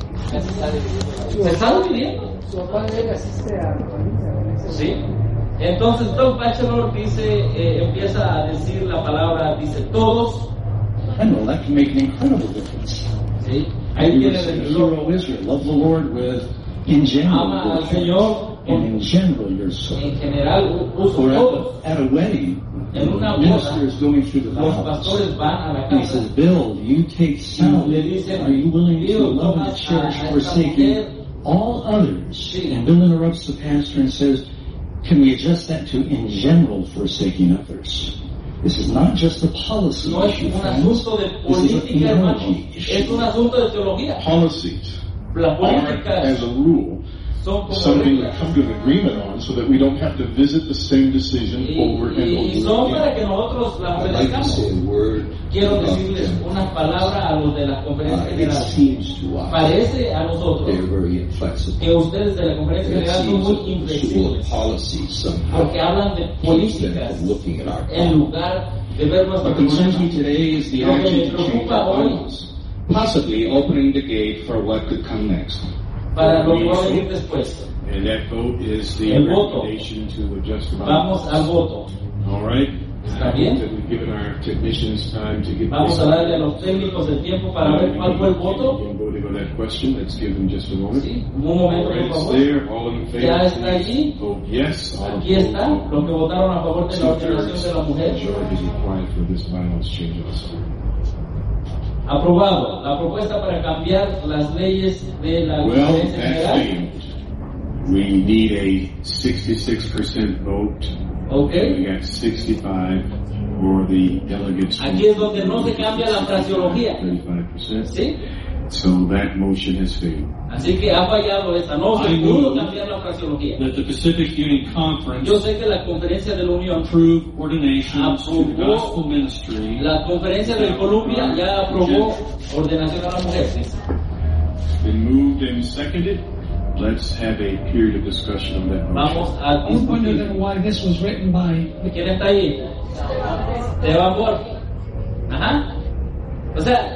¿Se está dividiendo? Su papá de él asiste a Juanita. Sí. Entonces Doug Batchelor dice, eh, empieza a decir la palabra, dice todos. I know that can make an incredible difference. Sí. Ahí You tiene say, el "Hear, O Israel, love the Lord with in general Ama your al heart, Señor and in general your soul." en general, uso Or todos. at, at a wedding, En una the minister is going through the Los vows. pastores van a la And he casa. says, "Bill, you take sound. Le dicen, Are you willing to Bill, love toma and cherish, a- a esta forsaking mujer. all others?" Sí. And Bill interrupts the pastor and says, "Can we adjust that to in general forsaking others?" This is not just a policy No es issue, un friends. asunto de This is a política, hermano. theology Es issue. un asunto de teología. Policies Las are, as políticas a rule, son como something we reglas. come to an agreement on so that we don't have to visit the same decision Y, over and y- y son over para again. que nosotros las I'd like to say obedezcamos. a word Quiero about decirles them. unas palabras a los de las Uh, conferencias it generales. seems to us Parece a nosotros they're very inflexible. que ustedes de la conferencia It general son seems muy that the school of inflexibles policy somehow porque hablan de keeps them políticas from looking at our en problems. lugar de ver nuestros What concerns me problemas. today is the Lo que action me to change preocupa our hoy, bylaws, possibly opening the gate for what could come next. para lo que va a venir después. And that vote is the El voto. recommendation to adjust the Vamos al bylaws. voto. All right? ¿Está I bien? hope that we've given our technicians time to get Vamos this. a darle a los técnicos el tiempo para ver cuál fue el voto. In voting on that question, let's give them just a moment. Sí, un momento, All right, por it's favor. there. All in favor, Ya está please allí. vote yes. All Aquí opposed, está, vote los que votaron a favor de la ordenación Two-thirds de la mujer. majority is required for this bylaws change also. Aprobado. La propuesta para cambiar las leyes de la Well, conferencia that general. failed. We need a sixty-six percent vote Okay. We got sixty-five for the delegates. Aquí es donde no se cambia la fraseología. thirty-five percent. ¿Sí? So that motion has failed. Así que ha fallado esta, no se pudo cambiar la fraseología. That the Pacific Union Conference Yo sé que la conferencia de la Unión approved ordinations to the aprobó, gospel ministry. la conferencia de Columbia ya aprobó ordenación a la mujer. Been moved and seconded. Let's have a period of discussion on that motion. Vamos a I wonder discutir. then why this was written by. ¿Quién está ahí? Esteban Borges. Ajá. O sea,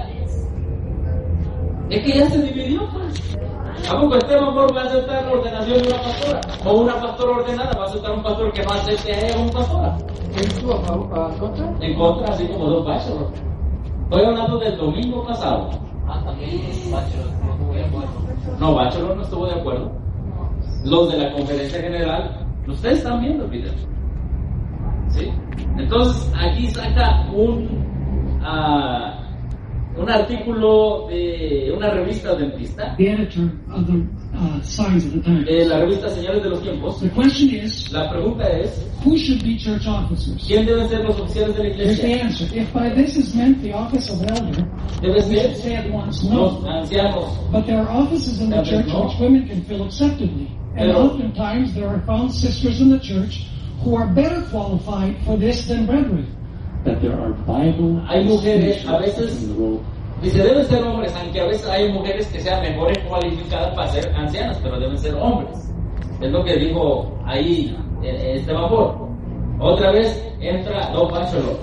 es que ya se dividió, pues. ¿A poco Esteban Borges va a aceptar la ordenación de una pastora? O una pastora ordenada va a aceptar un pastor que no acepte a ella como pastora. ¿Quién estuvo a favor, a contra? En contra, así como dos bachelors. Estoy hablando del domingo pasado. Ah, también bachelor no estuvo de acuerdo. No, bachelor no estuvo de acuerdo. Los de la conferencia general, ustedes están viendo el video. ¿Sí? Entonces, aquí saca un, uh, un artículo de una revista adventista. The editor of the uh, Signs of the Times. Eh, la revista Señales de los Tiempos. The question is, la pregunta es, who should be church officers? ¿quién deben ser los oficiales de la Here's iglesia? the answer. If by this is meant the office of elder, Debe we ser should say at once los no. ancianos. But there are offices in the Tal vez church no. which women can fill acceptably. And Pero- oftentimes there are found sisters in the church who are better qualified for this than brethren. That there are Bible Hay mujeres, a veces, in the role. dice, deben ser hombres, aunque a veces hay mujeres que sean mejores cualificadas para ser ancianas, pero deben ser hombres. Es lo que dijo ahí eh, Esteban Borges. Otra vez entra dos bachelors.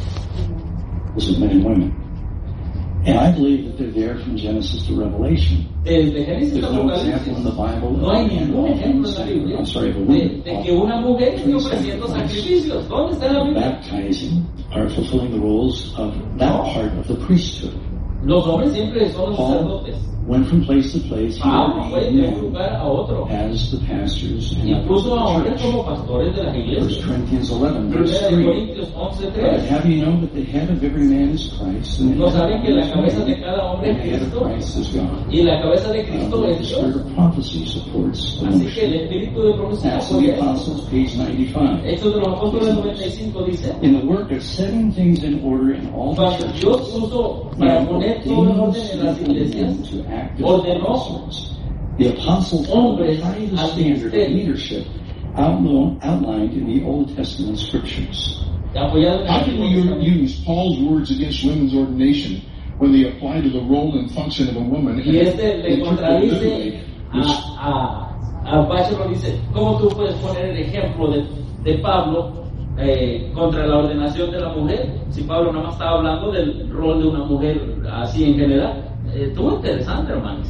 This is men and women. And I believe that they're there from Genesis to Revelation. Desde Génesis There's a no example in the Apocalipsis, Bible no of hay a man ningún ejemplo en la offering, Biblia I'm sorry, of a de, woman de que una mujer esté ofreciendo sacrificios. ¿Dónde está la Biblia? baptizing are fulfilling the roles of that part of the priesthood. Los hombres siempre son los Paul sacerdotes. went from place to place. He Pablo fue de un ordained lugar a otro. as the pastors and Incluso a hombres elders of como the church. pastores de las First iglesias. Corinthians eleven, verse Primera de three. Corintios once But tres. have you known that the head of every man is Christ, and the No head saben of que la every cabeza man, de cada hombre and es the head of Cristo Christ is God. y la cabeza de Uh, Cristo the es spirit Dios. of prophecy supports the Así que el motion. espíritu de profecía Acts of the apoya esto. Apostles, page ninety-five. Hechos de los Apóstoles noventa y cinco dice, In the work of setting things in order in all the cuando Dios churches, puso he para poner todo en orden en las ordained iglesias, to act as ordenó apostles. The apostles hombres high the al standard of ministerio. leadership outlined outlined in the Old Testament scriptures. apoyado en el How can we Antiguo Testamento. use Paul's words against women's ordination when they apply to the role and function of a woman? Y este le and contradice which- a, a, a Bachelor, dice, ¿cómo tú puedes poner el ejemplo de, de Pablo eh, contra la ordenación de la mujer? Si Pablo nada más estaba hablando del rol de una mujer así en general. Eh, Estuvo interesante, hermanos.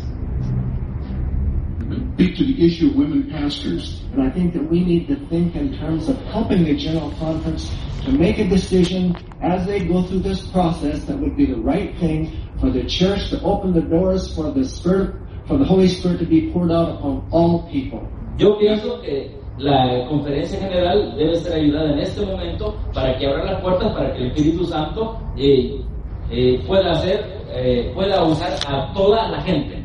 speak to the issue of women pastors. And I think that we need to think in terms of helping the General Conference to make a decision as they go through this process that would be the right thing for the church to open the doors for the Spirit, for the Holy Spirit to be poured out upon all people. Yo pienso que la conferencia general debe ser ayudada en este momento para que abra las puertas para que el Espíritu Santo eh, eh, pueda hacer, eh, pueda usar a toda la gente.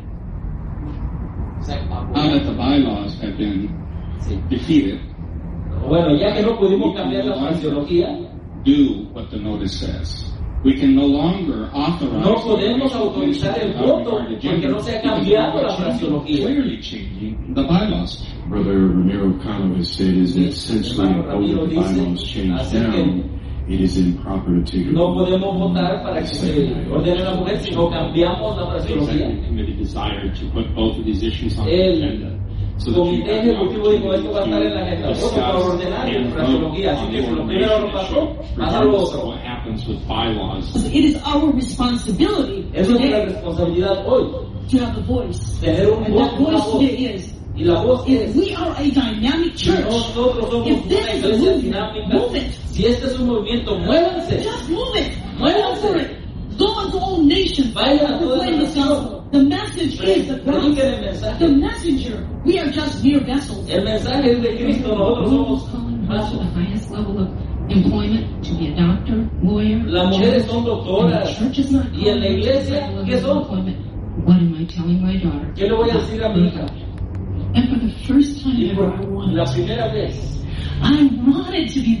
Now that the bylaws have been defeated, Bueno, ya que no pudimos cambiar la fraseología, do what the notice says. We can no longer authorize no podemos autorizar el voto porque no se ha cambiado la fraseología. clearly changing the bylaws. Brother Ramiro Cano has said is that since we Hermano Ramiro voted the dice, bylaws changed así que down, it is improper to take a no podemos votar para que se ordene la mujer si no cambiamos la fraseología. The committee desired to put both of these issues on the El agenda. So that you comité have the ejecutivo dijo esto va a estar en la agenda. Voto para ordenar la fraseología. Así que si lo primero no pasó, pasa lo regardless of otro. what happens with bylaws. It is our responsibility Eso es la today responsabilidad hoy. to have the voice. Tener un And voz, that una voice voz. today is, Y la voz if es, we are a dynamic church, nosotros somos if this una is a iglesia movement, dinámica. move it. Si este es un movimiento, muévanse. Just move it. Muévanse. Go for it. Go into all nations. Vayan a todas Proclaim las the gospel. The message is the Prediquen gospel. el mensaje. The messenger. We are just mere vessels. El mensaje es de Cristo, nosotros somos vasos. The highest level of employment to be a doctor, lawyer. Las mujeres son And the doctoras. church is not Y en la calling them to iglesia, that level ¿qué of son? employment. What am I telling my daughter? ¿Qué le voy a decir a mi hija? And for the first time Y ever, por I wanted la to. primera vez, I wanted to be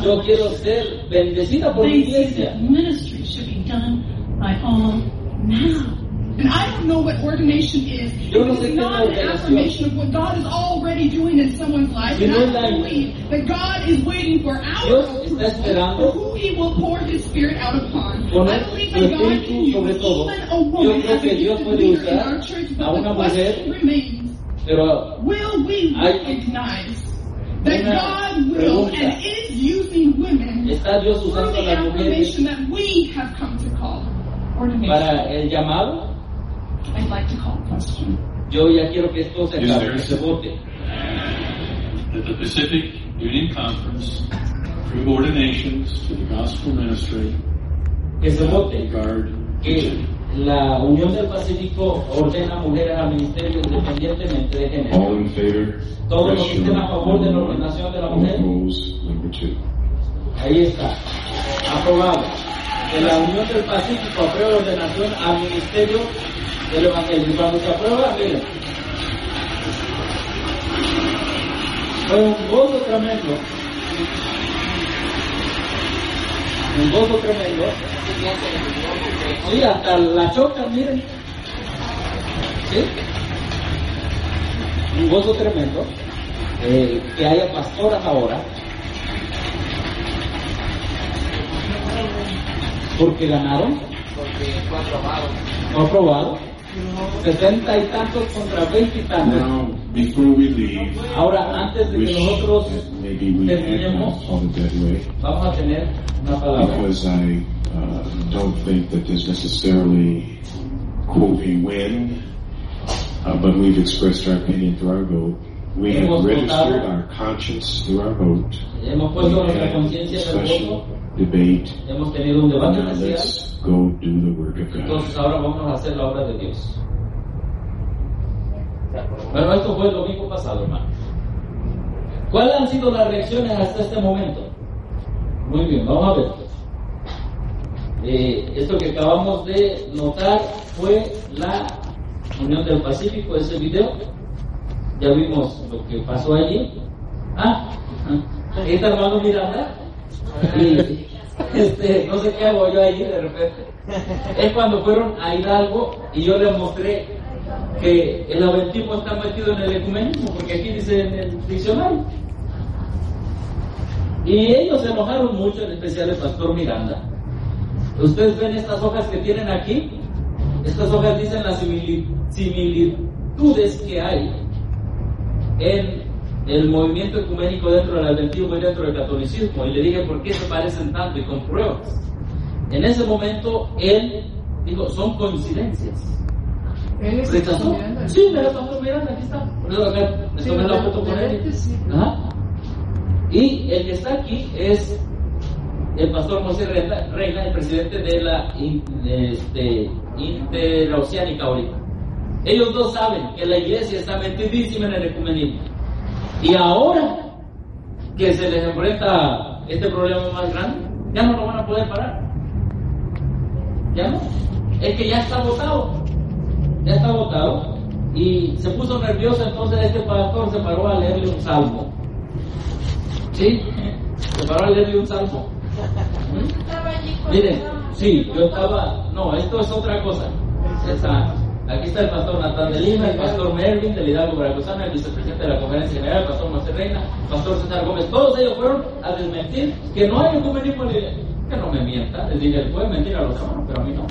Yo quiero ser bendecida por mi iglesia. Ministry should be done by all now. And I don't know what ordination is. Yo no sé It's qué es not an ordenación. affirmation of what God is already doing in someone's life. Si And no es I la- believe that God is waiting for our Dios approval está esperando for who He will pour His Spirit out upon. I poner believe su that God can espíritu sobre use todo. even a Yo woman creo as que a Dios gifted puede leader in usar our church, a but una the mujer, question remains, pero will we hay recognize that una God will pregunta. and is using women ¿Está Dios through usando a the las mujeres affirmation that we have come to call ordination? para el llamado? I'd like to call a question. Yo ya quiero que esto se Is acabe, there- que se vote. That the Pacific Union Conference approve ordinations to the gospel ministry. Que se vote. Regard Que la Unión del Pacífico ordena mujeres al ministerio independientemente de género. All in favor? Todos los Press que your estén a favor de la ordenación de la mujer, Opposed, number two. ahí está, aprobado. Que la Unión del Pacífico apruebe la ordenación al ministerio del Evangelio. Y cuando se aprueba, miren, fue un gozo tremendo. Un gozo tremendo. Sí, hasta la chocan, miren. ¿Sí? Un gozo tremendo. Eh, que haya pastoras ahora. Porque ganaron. Porque fue aprobado. Fue aprobado. Setenta y tantos contra veinte y tantos. Now, before we leave, Ahora, antes de que wish nosotros that maybe we had terminemos, not thought it that way, vamos a tener una palabra. because I uh, don't think that there's necessarily quoting when, uh, but we've expressed our opinion through our vote. We have Hemos registered votado. our conscience through our vote. Hemos We puesto nuestra had conciencia en el special voto. debate. Hemos tenido un debate Now especial. let's go do the work of God. Entonces ahora vamos a hacer la obra de Dios. Bueno, esto fue el domingo pasado, hermano. ¿Cuáles han sido las reacciones hasta este momento? Muy bien, vamos a ver. Eh, esto que acabamos de notar fue la Unión del Pacífico, ese video. Ya vimos lo que pasó allí. Ah, ahí está hermano Miranda. Y este, no sé qué hago yo allí de repente. Es cuando fueron a Hidalgo y yo les mostré que el adventismo está metido en el ecumenismo, porque aquí dice en el diccionario. Y ellos se enojaron mucho, en especial el pastor Miranda. Ustedes ven estas hojas que tienen aquí. Estas hojas dicen las simili- similitudes que hay en el movimiento ecuménico dentro del adventismo y dentro del catolicismo. Y le dije, ¿por qué se parecen tanto? Y con pruebas. En ese momento, él dijo, son coincidencias. Él es ¿Rechazó? Miranda. Sí, me lo pasó Miranda, aquí está. Por eso acá me Sí, tomé la de- foto con de él. lentes, sí. Ajá. Y el que está aquí es el pastor José Reina, Reina, el presidente de la in- este, interoceánica ahorita. Ellos dos saben que la iglesia está metidísima en el ecumenismo. Y ahora que se les enfrenta este problema más grande, ya no lo van a poder parar. Ya no. Es que ya está votado. Ya está votado. Y se puso nervioso, entonces este pastor se paró a leerle un salmo. ¿Sí? Se paró a leerle un salmo. Estaba allí con Miren, sí, yo estaba. No, esto es otra cosa. Esa- aquí está el pastor Natán de Lima, el pastor Mervin del Hidalgo Veracruzano, el vicepresidente de la Conferencia General, el pastor José Reina, el pastor César Gómez. Todos ellos fueron a desmentir que no hay ecumenismo ni que no me mienta. Les dije, puede mentir a los hermanos, pero a mí no.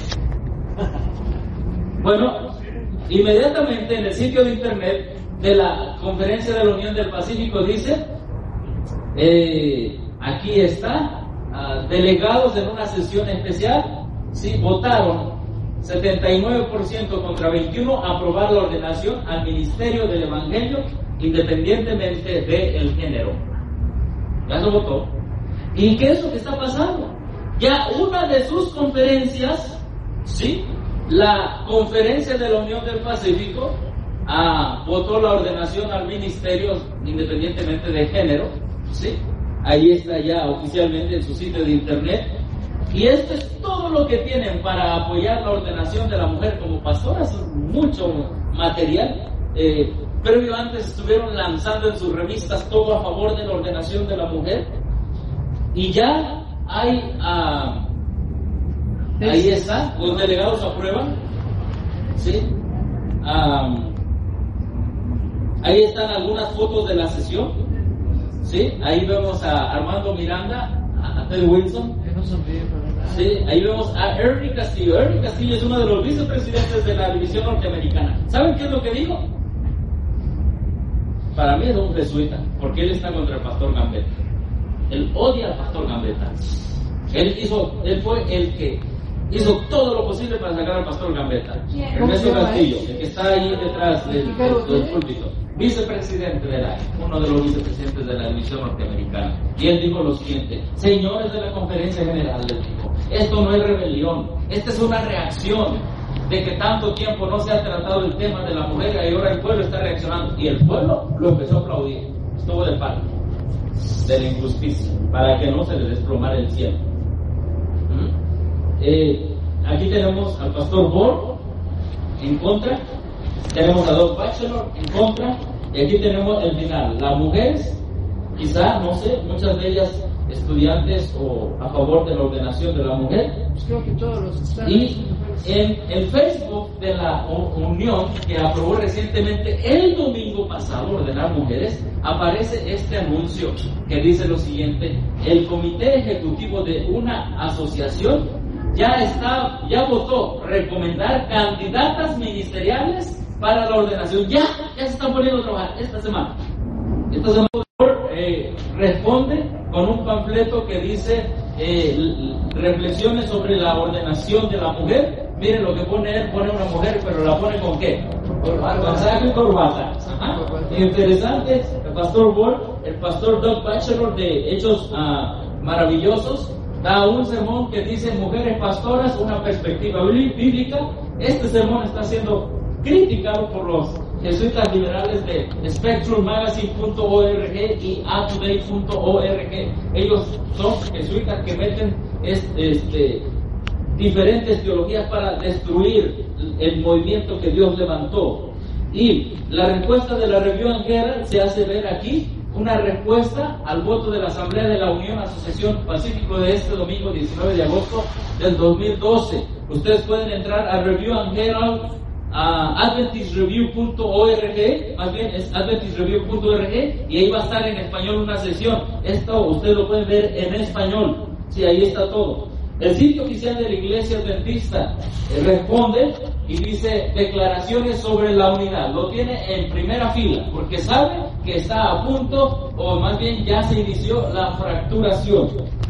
Bueno, inmediatamente en el sitio de internet de la Conferencia de la Unión del Pacífico dice, eh, aquí está, uh, delegados en una sesión especial, sí, votaron setenta y nueve por ciento contra veintiuno a aprobar la ordenación al ministerio del Evangelio independientemente del género. Ya se votó. ¿Y qué es lo que está pasando? Ya una de sus conferencias, sí, la Conferencia de la Unión del Pacífico ah, votó la ordenación al ministerio independientemente de género, ¿sí? Ahí está ya oficialmente en su sitio de internet. Y esto es todo lo que tienen para apoyar la ordenación de la mujer como pastora. Es mucho material. Eh, previo antes estuvieron lanzando en sus revistas todo a favor de la ordenación de la mujer. Y ya hay, uh, ahí está, los delegados aprueban, ¿sí? Um, ahí están algunas fotos de la sesión, ¿sí? Ahí vemos a Armando Miranda, a Ted Wilson, ¿sí? Ahí vemos a Ernie Castillo. Ernie Castillo es uno de los vicepresidentes de la división norteamericana. ¿Saben qué es lo que dijo? Para mí es un jesuita, porque él está contra el pastor Gambetta. Él odia al pastor Gambetta. Él hizo, él fue el que hizo todo lo posible para sacar al pastor Gambetta. Ernesto Castillo, el que está ahí detrás del, del, del púlpito, vicepresidente de la, uno de los vicepresidentes de la división norteamericana. Y él dijo lo siguiente: señores de la conferencia general, les dijo, esto no es rebelión, esta es una reacción de que tanto tiempo no se ha tratado el tema de la mujer y ahora el pueblo está reaccionando. Y el pueblo lo empezó a aplaudir, estuvo de parte de la injusticia, para que no se le desplomara el cielo. ¿Mm? Eh, aquí tenemos al pastor Borg en contra, tenemos a Doug Batchelor en contra, y aquí tenemos el final. Las mujeres, quizá, no sé, muchas de ellas estudiantes o a favor de la ordenación de la mujer. Pues creo que todos los están. Y en el Facebook de la Unión, que aprobó recientemente el domingo pasado ordenar mujeres, aparece este anuncio que dice lo siguiente: el comité ejecutivo de una asociación ya está, ya votó recomendar candidatas ministeriales para la ordenación. Ya, ya se están poniendo a trabajar esta semana. Esta semana eh, responde con un panfleto que dice eh, reflexiones sobre la ordenación de la mujer. Miren lo que pone él, pone una mujer, pero la pone con qué? Con saco y corbata. Ajá. Interesante, el pastor Borg, el pastor Doug Batchelor de Hechos uh, Maravillosos, da un sermón que dice mujeres pastoras, una perspectiva bíblica. Este sermón está siendo criticado por los jesuitas liberales de spectrum magazine punto org y up to date punto org. Ellos son jesuitas que meten este, este diferentes teologías para destruir el movimiento que Dios levantó. Y la respuesta de la Review and Herald se hace ver aquí, una respuesta al voto de la Asamblea de la Unión Asociación Pacífico de este domingo diecinueve de agosto del dos mil doce. Ustedes pueden entrar a Review and Herald, a adventist review punto org, más bien es adventist review punto org, y ahí va a estar en español una sesión. Esto ustedes lo pueden ver en español. Sí, ahí está todo. El sitio oficial de la Iglesia Adventista eh, responde y dice declaraciones sobre la unidad. Lo tiene en primera fila porque sabe que está a punto, o más bien ya se inició la fracturación.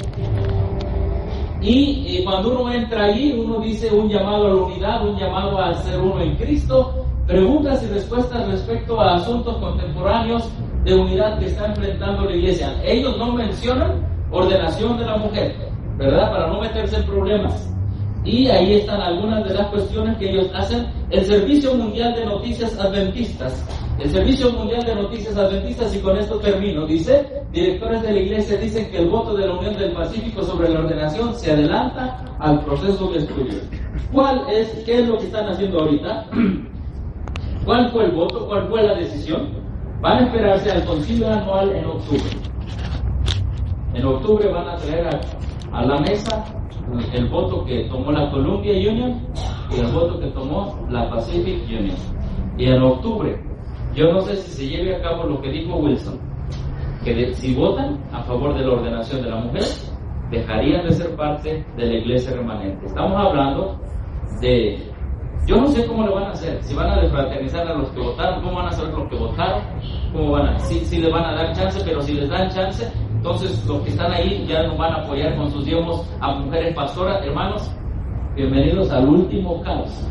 Y eh, cuando uno entra allí, uno dice un llamado a la unidad, un llamado a ser uno en Cristo, preguntas y respuestas respecto a asuntos contemporáneos de unidad que está enfrentando la Iglesia. Ellos no mencionan ordenación de la mujer, ¿verdad? Para no meterse en problemas. Y ahí están algunas de las cuestiones que ellos hacen. El Servicio Mundial de Noticias Adventistas. El Servicio Mundial de Noticias Adventistas, y con esto termino, dice, directores de la Iglesia dicen que el voto de la Unión del Pacífico sobre la ordenación se adelanta al proceso de estudio. ¿Cuál es, qué es lo que están haciendo ahorita? ¿Cuál fue el voto? ¿Cuál fue la decisión? Van a esperarse al concilio anual en octubre. En octubre van a traer a, a la mesa el voto que tomó la Columbia Union y el voto que tomó la Pacific Union. Y en octubre, yo no sé si se lleve a cabo lo que dijo Wilson, que de, si votan a favor de la ordenación de la mujer, dejarían de ser parte de la iglesia remanente. Estamos hablando de, yo no sé cómo lo van a hacer, si van a desfraternizar a los que votaron, cómo van a hacer los que votaron, cómo van a, si, si les van a dar chance, pero si les dan chance, entonces los que están ahí ya nos van a apoyar con sus diezmos a mujeres pastoras. Hermanos, bienvenidos al último caos.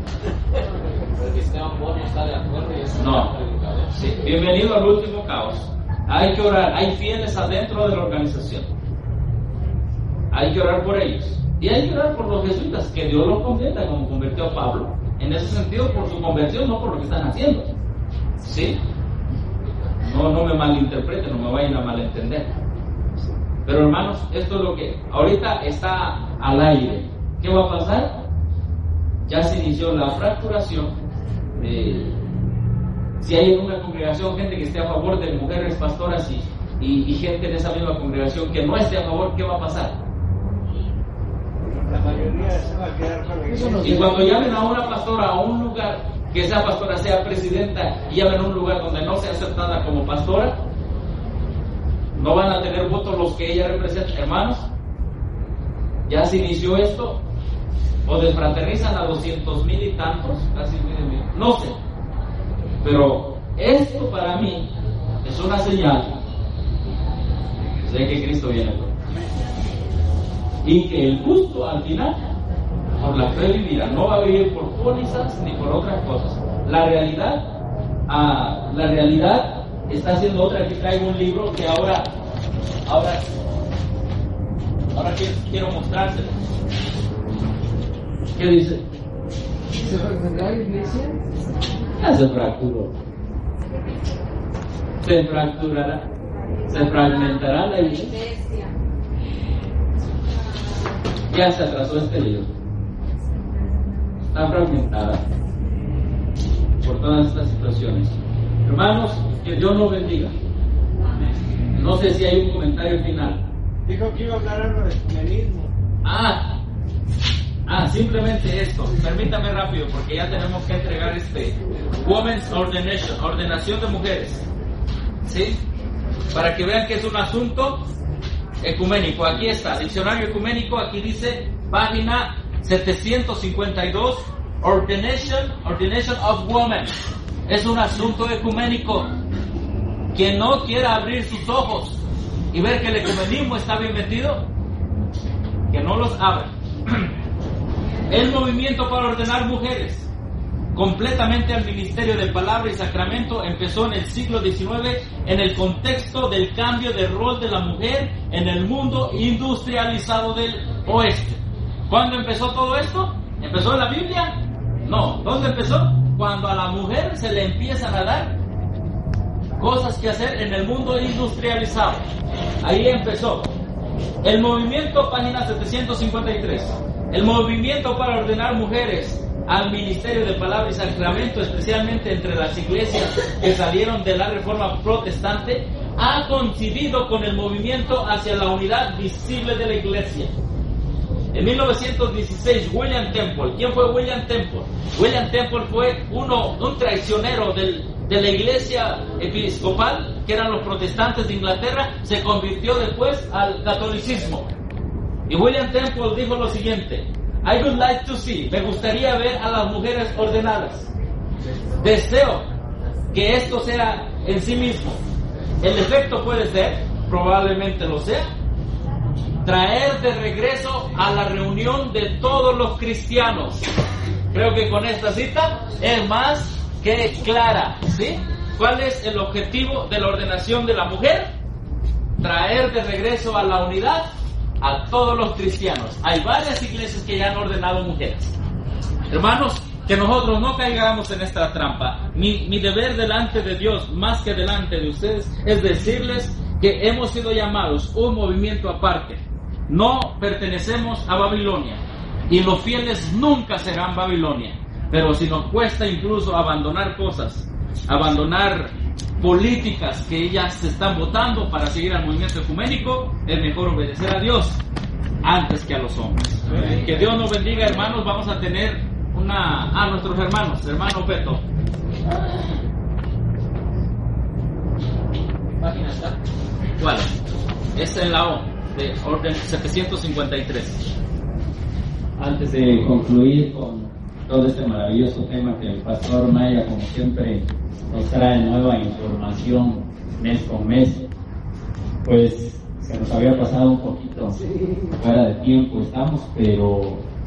No, sí, bienvenido al último caos. Hay que orar, hay fieles adentro de la organización. Hay que orar por ellos. Y hay que orar por los jesuitas, que Dios los convierta como convirtió a Pablo. En ese sentido, por su conversión, no por lo que están haciendo. ¿Sí? No, no me malinterpreten, no me vayan a malentender. Pero hermanos, esto es lo que ahorita está al aire. ¿Qué va a pasar? Ya se inició la fracturación. Eh, si hay en una congregación gente que esté a favor de mujeres pastoras y y, y gente en esa misma congregación que no esté a favor, ¿qué va a pasar? La mayoría se va a quedar con la iglesia. Y cuando llamen a una pastora a un lugar, que esa pastora sea presidenta, y llamen a un lugar donde no sea aceptada como pastora, ¿no van a tener votos los que ella representa? Hermanos, ya se inició esto, o desfraternizan a doscientos mil y tantos, casi mil, no sé, pero esto para mí es una señal de que Cristo viene pronto y que el justo al final por la fe vivirá, no va a vivir por pólizas ni por otras cosas. La realidad, ah, la realidad está haciendo otra. Aquí traigo un libro que ahora, ahora, ahora quiero, quiero mostrárselo. ¿Qué dice? ¿Se fracturará la iglesia? Ya se fracturó. Se fracturará. Se fragmentará la iglesia. Ya se atrasó este libro. Está fragmentada por todas estas situaciones. Hermanos, que Dios nos bendiga. No sé si hay un comentario final. Dijo que iba a hablar algo de ecumenismo. Ah, ah, simplemente esto. Permítame rápido porque ya tenemos que entregar este Women's Ordination, ordenación de mujeres. ¿Sí? Para que vean que es un asunto ecuménico. Aquí está, diccionario ecuménico, aquí dice página setecientos cincuenta y dos, Ordination, Ordination of Women. Es un asunto ecuménico. Quien no quiera abrir sus ojos y ver que el ecumenismo está bien metido, que no los abra. El movimiento para ordenar mujeres completamente al ministerio de palabra y sacramento empezó en el siglo diecinueve en el contexto del cambio de rol de la mujer en el mundo industrializado del oeste. ¿Cuándo empezó todo esto? ¿Empezó en la Biblia? No. ¿Dónde empezó? Cuando a la mujer se le empiezan a dar cosas que hacer en el mundo industrializado. Ahí empezó. El movimiento, página setecientos cincuenta y tres. El movimiento para ordenar mujeres al ministerio de palabra y sacramento, especialmente entre las iglesias que salieron de la reforma protestante, ha coincidido con el movimiento hacia la unidad visible de la iglesia. En mil novecientos dieciséis, William Temple. ¿Quién fue William Temple? William Temple fue uno, un traicionero del, de la iglesia episcopal, que eran los protestantes de Inglaterra, se convirtió después al catolicismo. Y William Temple dijo lo siguiente: I would like to see, me gustaría ver a las mujeres ordenadas. Deseo que esto sea en sí mismo. El efecto puede ser, probablemente lo sea, traer de regreso a la reunión de todos los cristianos. Creo que con esta cita es más que clara, ¿sí? ¿Cuál es el objetivo de la ordenación de la mujer? Traer de regreso a la unidad a todos los cristianos. Hay varias iglesias que ya han ordenado mujeres. Hermanos, que nosotros no caigamos en esta trampa. Mi, mi deber delante de Dios, más que delante de ustedes, es decirles que hemos sido llamados un movimiento aparte. No pertenecemos a Babilonia y los fieles nunca serán Babilonia. Pero si nos cuesta incluso abandonar cosas, abandonar políticas que ellas se están votando para seguir al movimiento ecuménico, es mejor obedecer a Dios antes que a los hombres. Amén. Que Dios nos bendiga, hermanos. Vamos a tener una... Ah, nuestros hermanos, hermano Beto. ¿Página está? ¿Cuál? Esta es la O, de orden setecientos cincuenta y tres. Antes de concluir con todo este maravilloso tema que el pastor Maya, como siempre, nos trae nueva información mes con mes, pues se nos había pasado un poquito fuera de tiempo estamos, pero